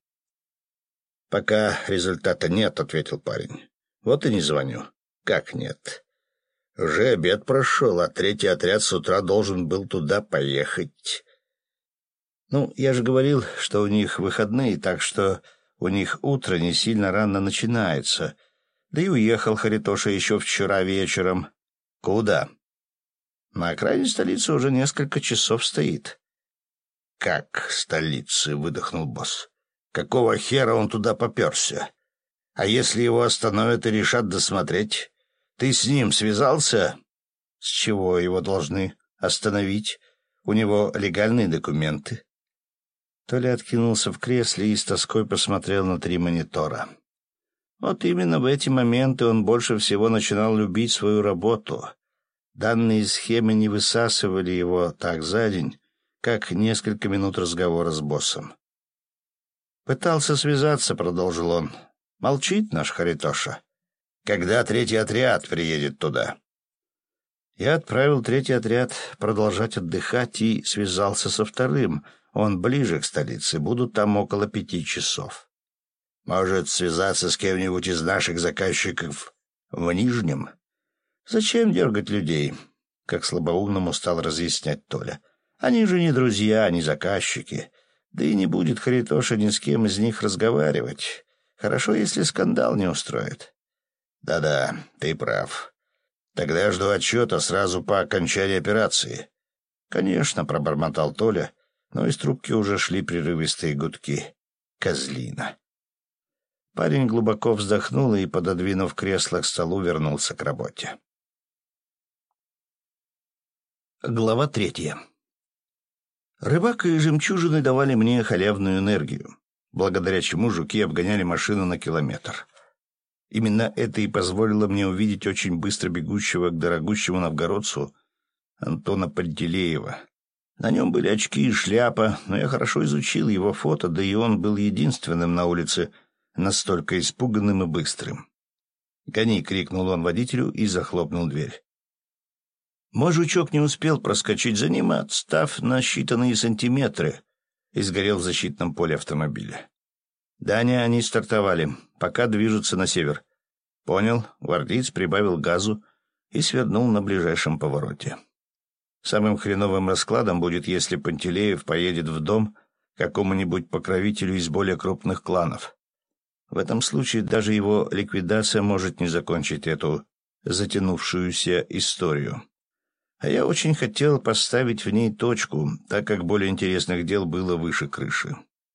«Пока результата нет», — ответил парень. «Вот и не звоню». «Как нет? Уже обед прошел, а третий отряд с утра должен был туда поехать». «Ну, я же говорил, что у них выходные, так что у них утро не сильно рано начинается. Да и уехал Харитоша еще вчера вечером». «Куда?» «На окраине столицы уже несколько часов стоит». «Как столицы?» — выдохнул босс. «Какого хера он туда поперся? А если его остановят и решат досмотреть? Ты с ним связался?» «С чего его должны остановить? У него легальные документы». Толя откинулся в кресле и с тоской посмотрел на три монитора. Вот именно в эти моменты он больше всего начинал любить свою работу. Данные схемы не высасывали его так за день, как несколько минут разговора с боссом. «Пытался связаться», — продолжил он. «Молчит наш Харитоша. Когда третий отряд приедет туда?» Я отправил третий отряд продолжать отдыхать и связался со вторым. Он ближе к столице, будут там около пяти часов. «Может, связаться с кем-нибудь из наших заказчиков в Нижнем?» «Зачем дергать людей?» — как слабоумному стал разъяснять Толя. «Они же не друзья, не заказчики. Да и не будет Харитоша ни с кем из них разговаривать. Хорошо, если скандал не устроит». «Да-да, ты прав. Тогда я жду отчета сразу по окончании операции». «Конечно», — пробормотал Толя, но из трубки уже шли прерывистые гудки. «Козлина». Парень глубоко вздохнул и, пододвинув кресло к столу, вернулся к работе. Глава третья. Рыбак и жемчужины давали мне халявную энергию, благодаря чему жуки обгоняли машину на километр. Именно это и позволило мне увидеть очень быстро бегущего к дорогущему новгородцу Антона Пантелеева. На нем были очки и шляпа, но я хорошо изучил его фото, да и он был единственным на улице настолько испуганным и быстрым. «Гони!» — крикнул он водителю и захлопнул дверь. Мой жучок не успел проскочить за ним, отстав на считанные сантиметры, и сгорел в защитном поле автомобиля. «Даня, они стартовали. Пока движутся на север». «Понял». Гвардеец прибавил газу и свернул на ближайшем повороте. Самым хреновым раскладом будет, если Пантелеев поедет в дом к какому-нибудь покровителю из более крупных кланов. В этом случае даже его ликвидация может не закончить эту затянувшуюся историю. А я очень хотел поставить в ней точку, так как более интересных дел было выше крыши.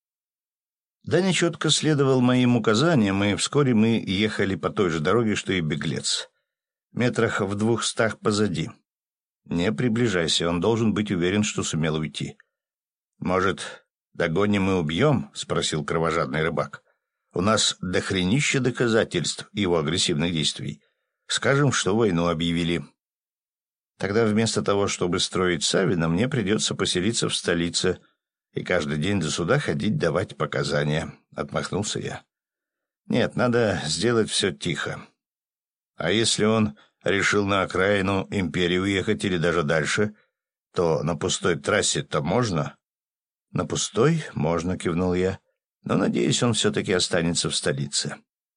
Даня четко следовал моим указаниям, и вскоре мы ехали по той же дороге, что и беглец. Метрах в двухстах позади. Не приближайся, он должен быть уверен, что сумел уйти. «Может, догоним и убьем?» — спросил кровожадный рыбак. «У нас дохренище доказательств его агрессивных действий. Скажем, что войну объявили». «Тогда вместо того, чтобы строить Савина, мне придется поселиться в столице и каждый день до суда ходить давать показания», — отмахнулся я. «Нет, надо сделать все тихо. А если он решил на окраину империи уехать или даже дальше, то на пустой трассе-то можно?» «На пустой можно», — кивнул я, — «но, надеюсь, он все-таки останется в столице».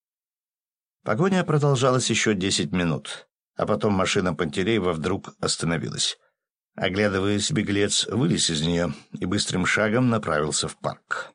Погоня продолжалась еще десять минут, а потом машина Пантелеева вдруг остановилась. Оглядываясь, беглец вылез из нее и быстрым шагом направился в парк.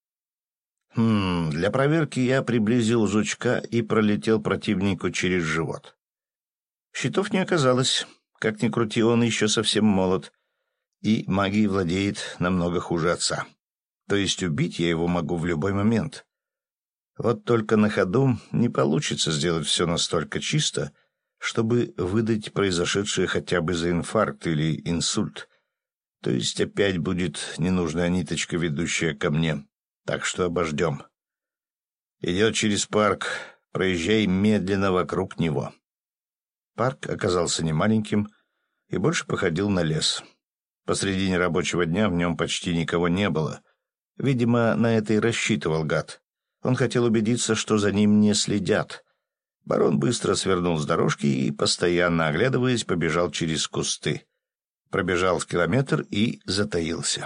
Хм, для проверки я приблизил жучка и пролетел противнику через живот. Щитов не оказалось. Как ни крути, он еще совсем молод, и магией владеет намного хуже отца. То есть убить я его могу в любой момент. Вот только на ходу не получится сделать все настолько чисто, чтобы выдать произошедшее хотя бы за инфаркт или инсульт. То есть опять будет ненужная ниточка, ведущая ко мне. Так что обождем. Идет через парк, проезжай медленно вокруг него. Парк оказался немаленьким и больше походил на лес. Посредине рабочего дня в нем почти никого не было. Видимо, на это и рассчитывал гад. Он хотел убедиться, что за ним не следят. Барон быстро свернул с дорожки и, постоянно оглядываясь, побежал через кусты. Пробежал в километр и затаился.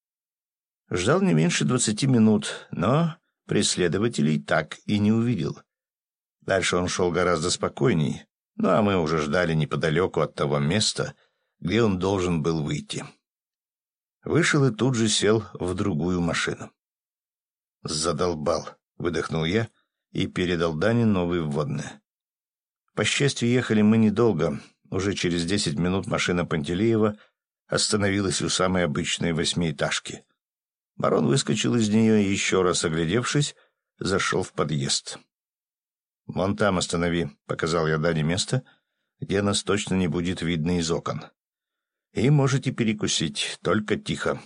Ждал не меньше двадцати минут, но преследователей так и не увидел. Дальше он шел гораздо спокойней, ну а мы уже ждали неподалеку от того места, где он должен был выйти. Вышел и тут же сел в другую машину. «Задолбал», — выдохнул я и передал Дане новые вводные. По счастью, ехали мы недолго. Уже через десять минут машина Пантелеева остановилась у самой обычной восьмиэтажки. Барон выскочил из нее и, еще раз оглядевшись, зашел в подъезд. «Вон там останови», — показал я Дане место, где нас точно не будет видно из окон. «И можете перекусить, только тихо».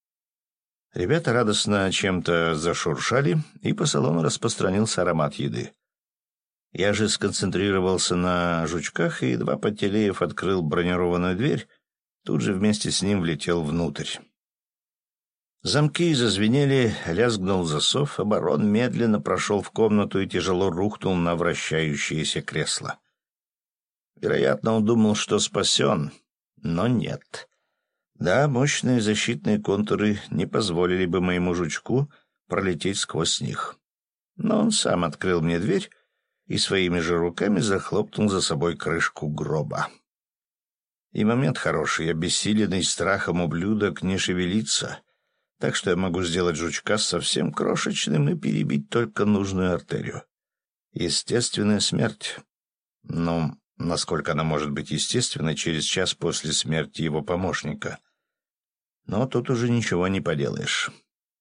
Ребята радостно чем-то зашуршали, и по салону распространился аромат еды. Я же сконцентрировался на жучках, и едва Пантелеев открыл бронированную дверь, тут же вместе с ним влетел внутрь. Замки зазвенели, лязгнул засов, а барон медленно прошел в комнату и тяжело рухнул на вращающееся кресло. Вероятно, он думал, что спасен, но нет. Да, мощные защитные контуры не позволили бы моему жучку пролететь сквозь них. Но он сам открыл мне дверь и своими же руками захлопнул за собой крышку гроба. И момент хороший, обессиленный страхом ублюдок не шевелится, так что я могу сделать жучка совсем крошечным и перебить только нужную артерию. Естественная смерть. Ну, насколько она может быть естественной через час после смерти его помощника. Но тут уже ничего не поделаешь.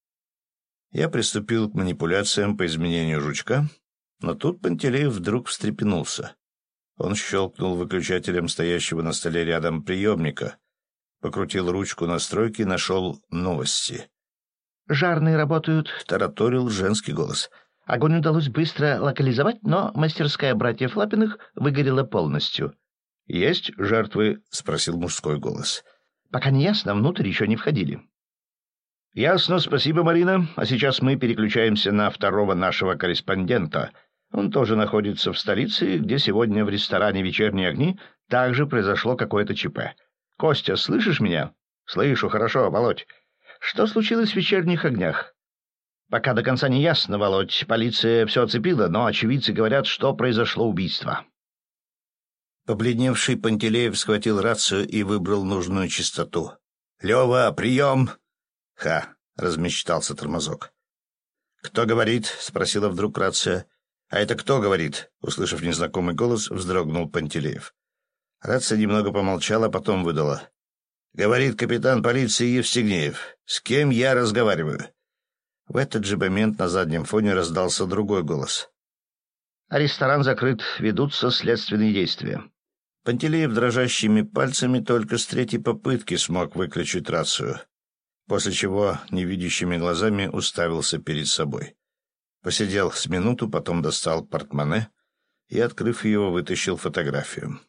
Я приступил к манипуляциям по изменению жучка, но тут Пантелеев вдруг встрепенулся. Он щелкнул выключателем стоящего на столе рядом приемника, покрутил ручку настройки и нашел новости. «Жарные работают», — тараторил женский голос. «Огонь удалось быстро локализовать, но мастерская братьев Лапиных выгорела полностью». «Есть жертвы?» — спросил мужской голос. «Пока не ясно, внутрь еще не входили». «Ясно, спасибо, Марина. А сейчас мы переключаемся на второго нашего корреспондента. Он тоже находится в столице, где сегодня в ресторане «Вечерние огни» также произошло какое-то ЧП. Костя, слышишь меня?» «Слышу, хорошо, Володь. Что случилось в вечерних огнях?» «Пока до конца не ясно, Володь. Полиция все оцепила, но очевидцы говорят, что произошло убийство». Побледневший Пантелеев схватил рацию и выбрал нужную частоту. «Лева, прием!» «Ха!» — размечтался тормозок. «Кто говорит?» — спросила вдруг рация. «А это кто говорит?» — услышав незнакомый голос, вздрогнул Пантелеев. Рация немного помолчала, потом выдала. «Говорит капитан полиции Евстигнеев. С кем я разговариваю?» В этот же момент на заднем фоне раздался другой голос. «А ресторан закрыт, ведутся следственные действия». Пантелеев дрожащими пальцами только с третьей попытки смог выключить рацию, после чего невидящими глазами уставился перед собой. Посидел с минуту, потом достал портмоне и, открыв его, вытащил фотографию.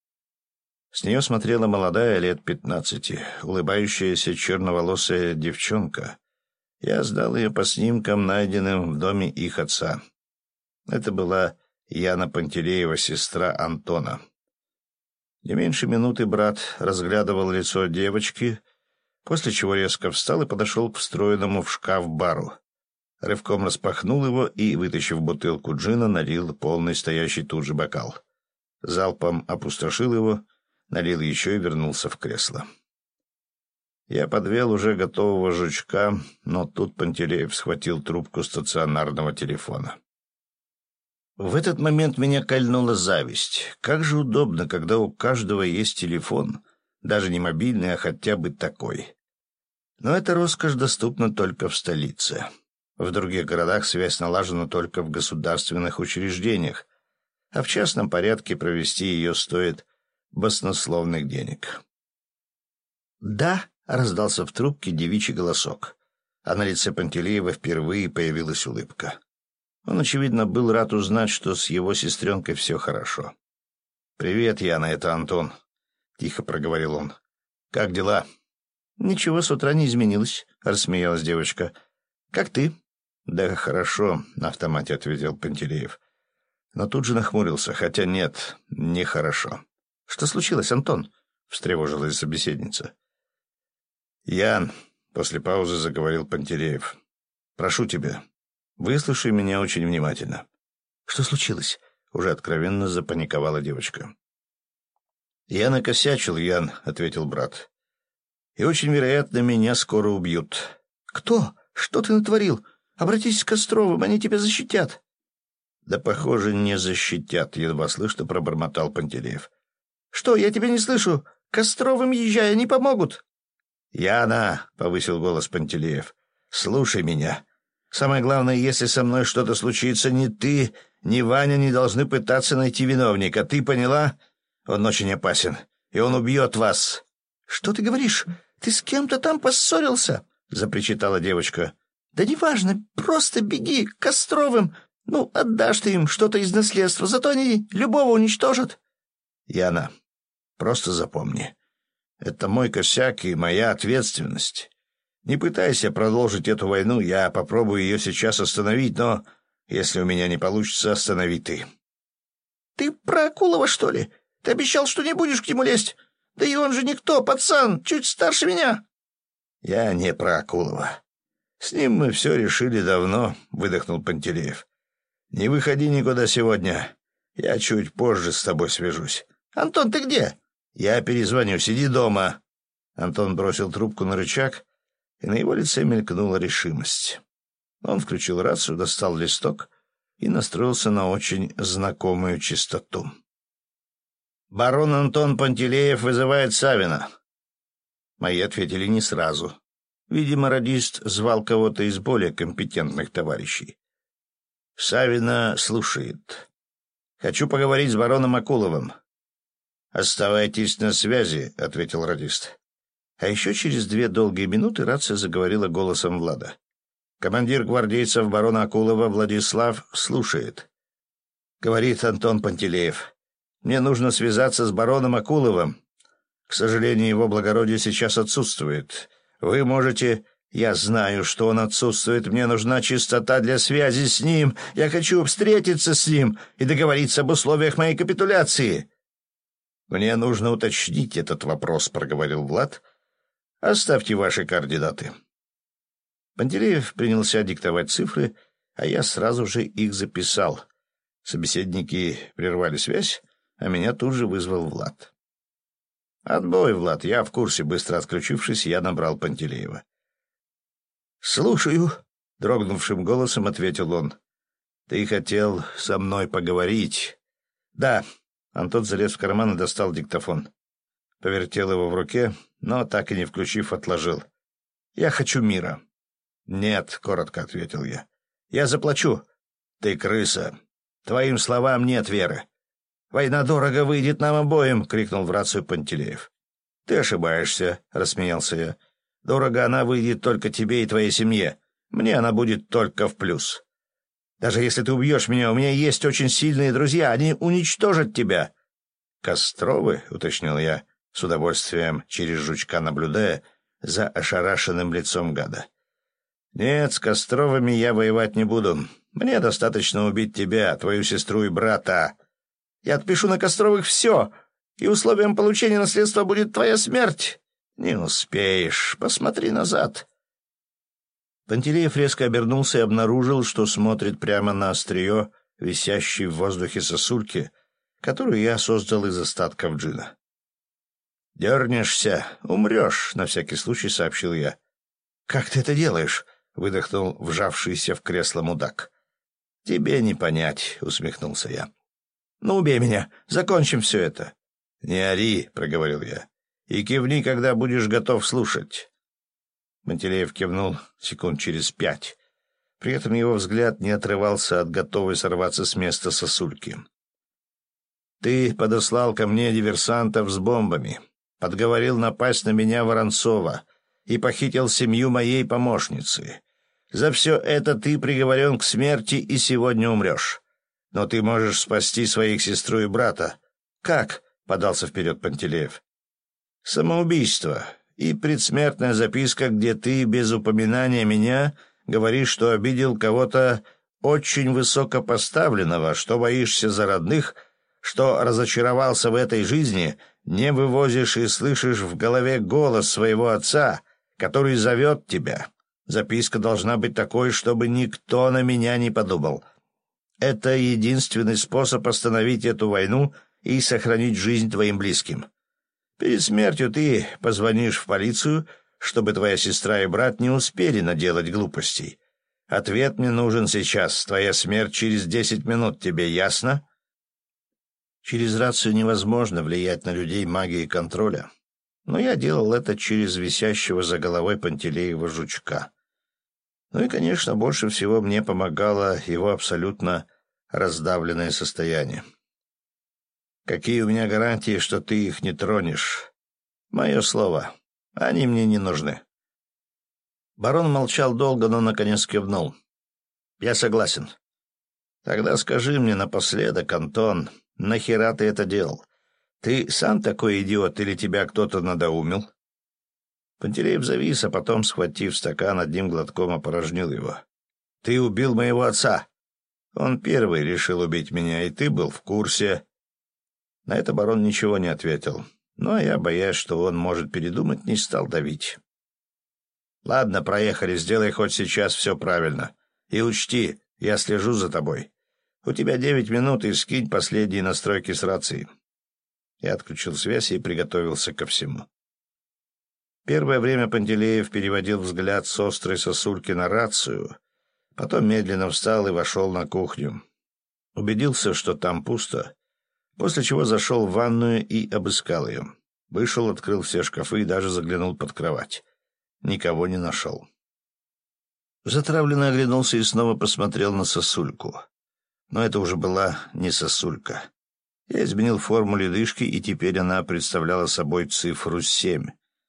С нее смотрела молодая, лет пятнадцати, улыбающаяся черноволосая девчонка. Я сдал ее по снимкам, найденным в доме их отца. Это была Яна Пантелеева, сестра Антона. Не меньше минуты брат разглядывал лицо девочки, после чего резко встал и подошел к встроенному в шкаф бару. Рывком распахнул его и, вытащив бутылку джина, налил полный стоящий тут же бокал. Залпом опустошил его, налил еще и вернулся в кресло. Я подвел уже готового жучка, но тут Пантелеев схватил трубку стационарного телефона. В этот момент меня кольнула зависть. Как же удобно, когда у каждого есть телефон, даже не мобильный, а хотя бы такой. Но эта роскошь доступна только в столице. В других городах связь налажена только в государственных учреждениях, а в частном порядке провести ее стоит баснословных денег. «Да», — раздался в трубке девичий голосок, а на лице Пантелеева впервые появилась улыбка. Он, очевидно, был рад узнать, что с его сестренкой все хорошо. «Привет, Яна, это Антон», — тихо проговорил он. «Как дела?» «Ничего с утра не изменилось», — рассмеялась девочка. «Как ты?» «Да хорошо», — на автомате ответил Пантелеев. Но тут же нахмурился, хотя нет, нехорошо. «Что случилось, Антон?» — встревожилась собеседница. «Ян», — после паузы заговорил Пантелеев, — «прошу тебя, выслушай меня очень внимательно». «Что случилось?» — уже откровенно запаниковала девочка. «Я накосячил, Ян», — ответил брат. «И очень вероятно, меня скоро убьют». «Кто? Что ты натворил? Обратись к Костровым, они тебя защитят». «Да, похоже, не защитят», — едва слышно пробормотал Пантелеев. «Что, я тебя не слышу? К Костровым езжай, они помогут». «Яна», — повысил голос Пантелеев, — «слушай меня. Самое главное, если со мной что-то случится, ни ты, ни Ваня не должны пытаться найти виновника. Ты поняла? Он очень опасен, и он убьет вас». «Что ты говоришь? Ты с кем-то там поссорился?» — запричитала девочка. «Да неважно, просто беги к Костровым. Ну, отдашь ты им что-то из наследства, зато они любого уничтожат». «Яна, просто запомни, это мой косяк и моя ответственность. Не пытайся продолжить эту войну, я попробую ее сейчас остановить, но если у меня не получится, останови ты». «Ты про Акулова, что ли? Ты обещал, что не будешь к нему лезть? Да и он же никто, пацан, чуть старше меня». «Я не про Акулова. С ним мы все решили давно», — выдохнул Пантелеев. «Не выходи никуда сегодня. Я чуть позже с тобой свяжусь». «Антон, ты где?» «Я перезвоню, сиди дома». Антон бросил трубку на рычаг, и на его лице мелькнула решимость. Он включил рацию, достал листок и настроился на очень знакомую частоту. «Барон Антон Пантелеев вызывает Савина». Мои ответили не сразу. Видимо, радист звал кого-то из более компетентных товарищей. «Савина слушает. Хочу поговорить с бароном Акуловым». «Оставайтесь на связи», — ответил радист. А еще через две долгие минуты рация заговорила голосом Влада. «Командир гвардейцев барона Акулова Владислав слушает». Говорит Антон Пантелеев. «Мне нужно связаться с бароном Акуловым. К сожалению, его благородие сейчас отсутствует. Вы можете...» «Я знаю, что он отсутствует. Мне нужна чистота для связи с ним. Я хочу встретиться с ним и договориться об условиях моей капитуляции». «Мне нужно уточнить этот вопрос», — проговорил Влад. «Оставьте ваши координаты». Пантелеев принялся диктовать цифры, а я сразу же их записал. Собеседники прервали связь, а меня тут же вызвал Влад. «Отбой, Влад, я в курсе», — быстро отключившись, я набрал Пантелеева. «Слушаю», — дрогнувшим голосом ответил он. «Ты хотел со мной поговорить?» «Да». Антон залез в карман и достал диктофон. Повертел его в руке, но, так и не включив, отложил. «Я хочу мира». «Нет», — коротко ответил я. «Я заплачу». «Ты крыса. Твоим словам нет веры». «Война дорого выйдет нам обоим», — крикнул в рацию Пантелеев. «Ты ошибаешься», — рассмеялся я. «Дорого она выйдет только тебе и твоей семье. Мне она будет только в плюс. Даже если ты убьешь меня, у меня есть очень сильные друзья. Они уничтожат тебя». «Костровы?» — уточнил я, с удовольствием через жучка наблюдая за ошарашенным лицом гада. «Нет, с Костровыми я воевать не буду. Мне достаточно убить тебя, твою сестру и брата. Я отпишу на Костровых все, и условием получения наследства будет твоя смерть. Не успеешь. Посмотри назад». Пантелеев резко обернулся и обнаружил, что смотрит прямо на острие, висящей в воздухе сосульки, которую я создал из остатков джина. «Дернешься, умрешь», — на всякий случай сообщил я. «Как ты это делаешь?» — выдохнул вжавшийся в кресло мудак. «Тебе не понять», — усмехнулся я. «Ну, убей меня, закончим все это». «Не ори», — проговорил я, — «и кивни, когда будешь готов слушать». Пантелеев кивнул секунд через пять. При этом его взгляд не отрывался от готовой сорваться с места сосульки. «Ты подослал ко мне диверсантов с бомбами, подговорил напасть на меня Воронцова и похитил семью моей помощницы. За все это ты приговорен к смерти и сегодня умрешь. Но ты можешь спасти своих сестру и брата». «Как?» — подался вперед Пантелеев. «Самоубийство и предсмертная записка, где ты без упоминания меня говоришь, что обидел кого-то очень высокопоставленного, что боишься за родных, что разочаровался в этой жизни, не вывозишь и слышишь в голове голос своего отца, который зовет тебя. Записка должна быть такой, чтобы никто на меня не подумал. Это единственный способ остановить эту войну и сохранить жизнь твоим близким. Перед смертью ты позвонишь в полицию, чтобы твоя сестра и брат не успели наделать глупостей. Ответ мне нужен сейчас. Твоя смерть через десять минут. Тебе ясно?» Через рацию невозможно влиять на людей магией контроля. Но я делал это через висящего за головой Пантелеева жучка. Ну и, конечно, больше всего мне помогало его абсолютно раздавленное состояние. «Какие у меня гарантии, что ты их не тронешь? Мое слово, они мне не нужны». Барон молчал долго, но наконец кивнул. «Я согласен». «Тогда скажи мне напоследок, Антон, нахера ты это делал? Ты сам такой идиот или тебя кто-то надоумил?» Пантелеев завис, а потом, схватив стакан, одним глотком опорожнил его. «Ты убил моего отца. Он первый решил убить меня, и ты был в курсе». На это барон ничего не ответил, но я, боясь, что он может передумать, не стал давить. «Ладно, проехали, сделай хоть сейчас все правильно. И учти, я слежу за тобой. У тебя девять минут, и скинь последние настройки с рации». Я отключил связь и приготовился ко всему. Первое время Пантелеев переводил взгляд с острой сосульки на рацию, потом медленно встал и вошел на кухню. Убедился, что там пусто, после чего зашел в ванную и обыскал ее. Вышел, открыл все шкафы и даже заглянул под кровать. Никого не нашел. Затравленно оглянулся и снова посмотрел на сосульку. Но это уже была не сосулька. Я изменил форму ледышки, и теперь она представляла собой цифру семь.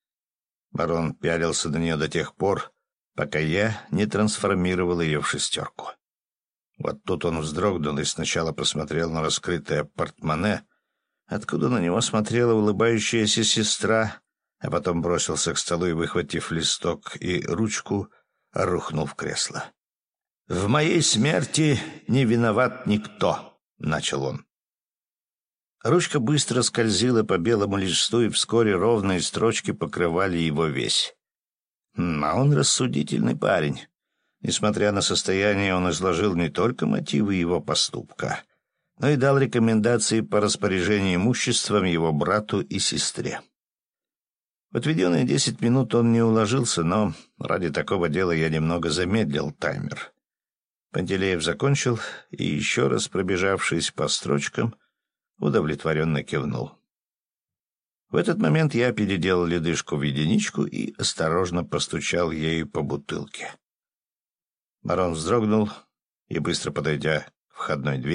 Барон пялился на нее до тех пор, пока я не трансформировал ее в шестерку. Вот тут он вздрогнул и сначала посмотрел на раскрытое портмоне, откуда на него смотрела улыбающаяся сестра, а потом бросился к столу и, выхватив листок и ручку, рухнул в кресло. «В моей смерти не виноват никто», — начал он. Ручка быстро скользила по белому листу, и вскоре ровные строчки покрывали его весь. А он рассудительный парень. Несмотря на состояние, он изложил не только мотивы его поступка, но и дал рекомендации по распоряжению имуществом его брату и сестре. В отведенные десять минут он не уложился, но ради такого дела я немного замедлил таймер. Пантелеев закончил и, еще раз пробежавшись по строчкам, удовлетворенно кивнул. В этот момент я переделал ледышку в единичку и осторожно постучал ею по бутылке. Барон вздрогнул и, быстро подойдя к входной двери,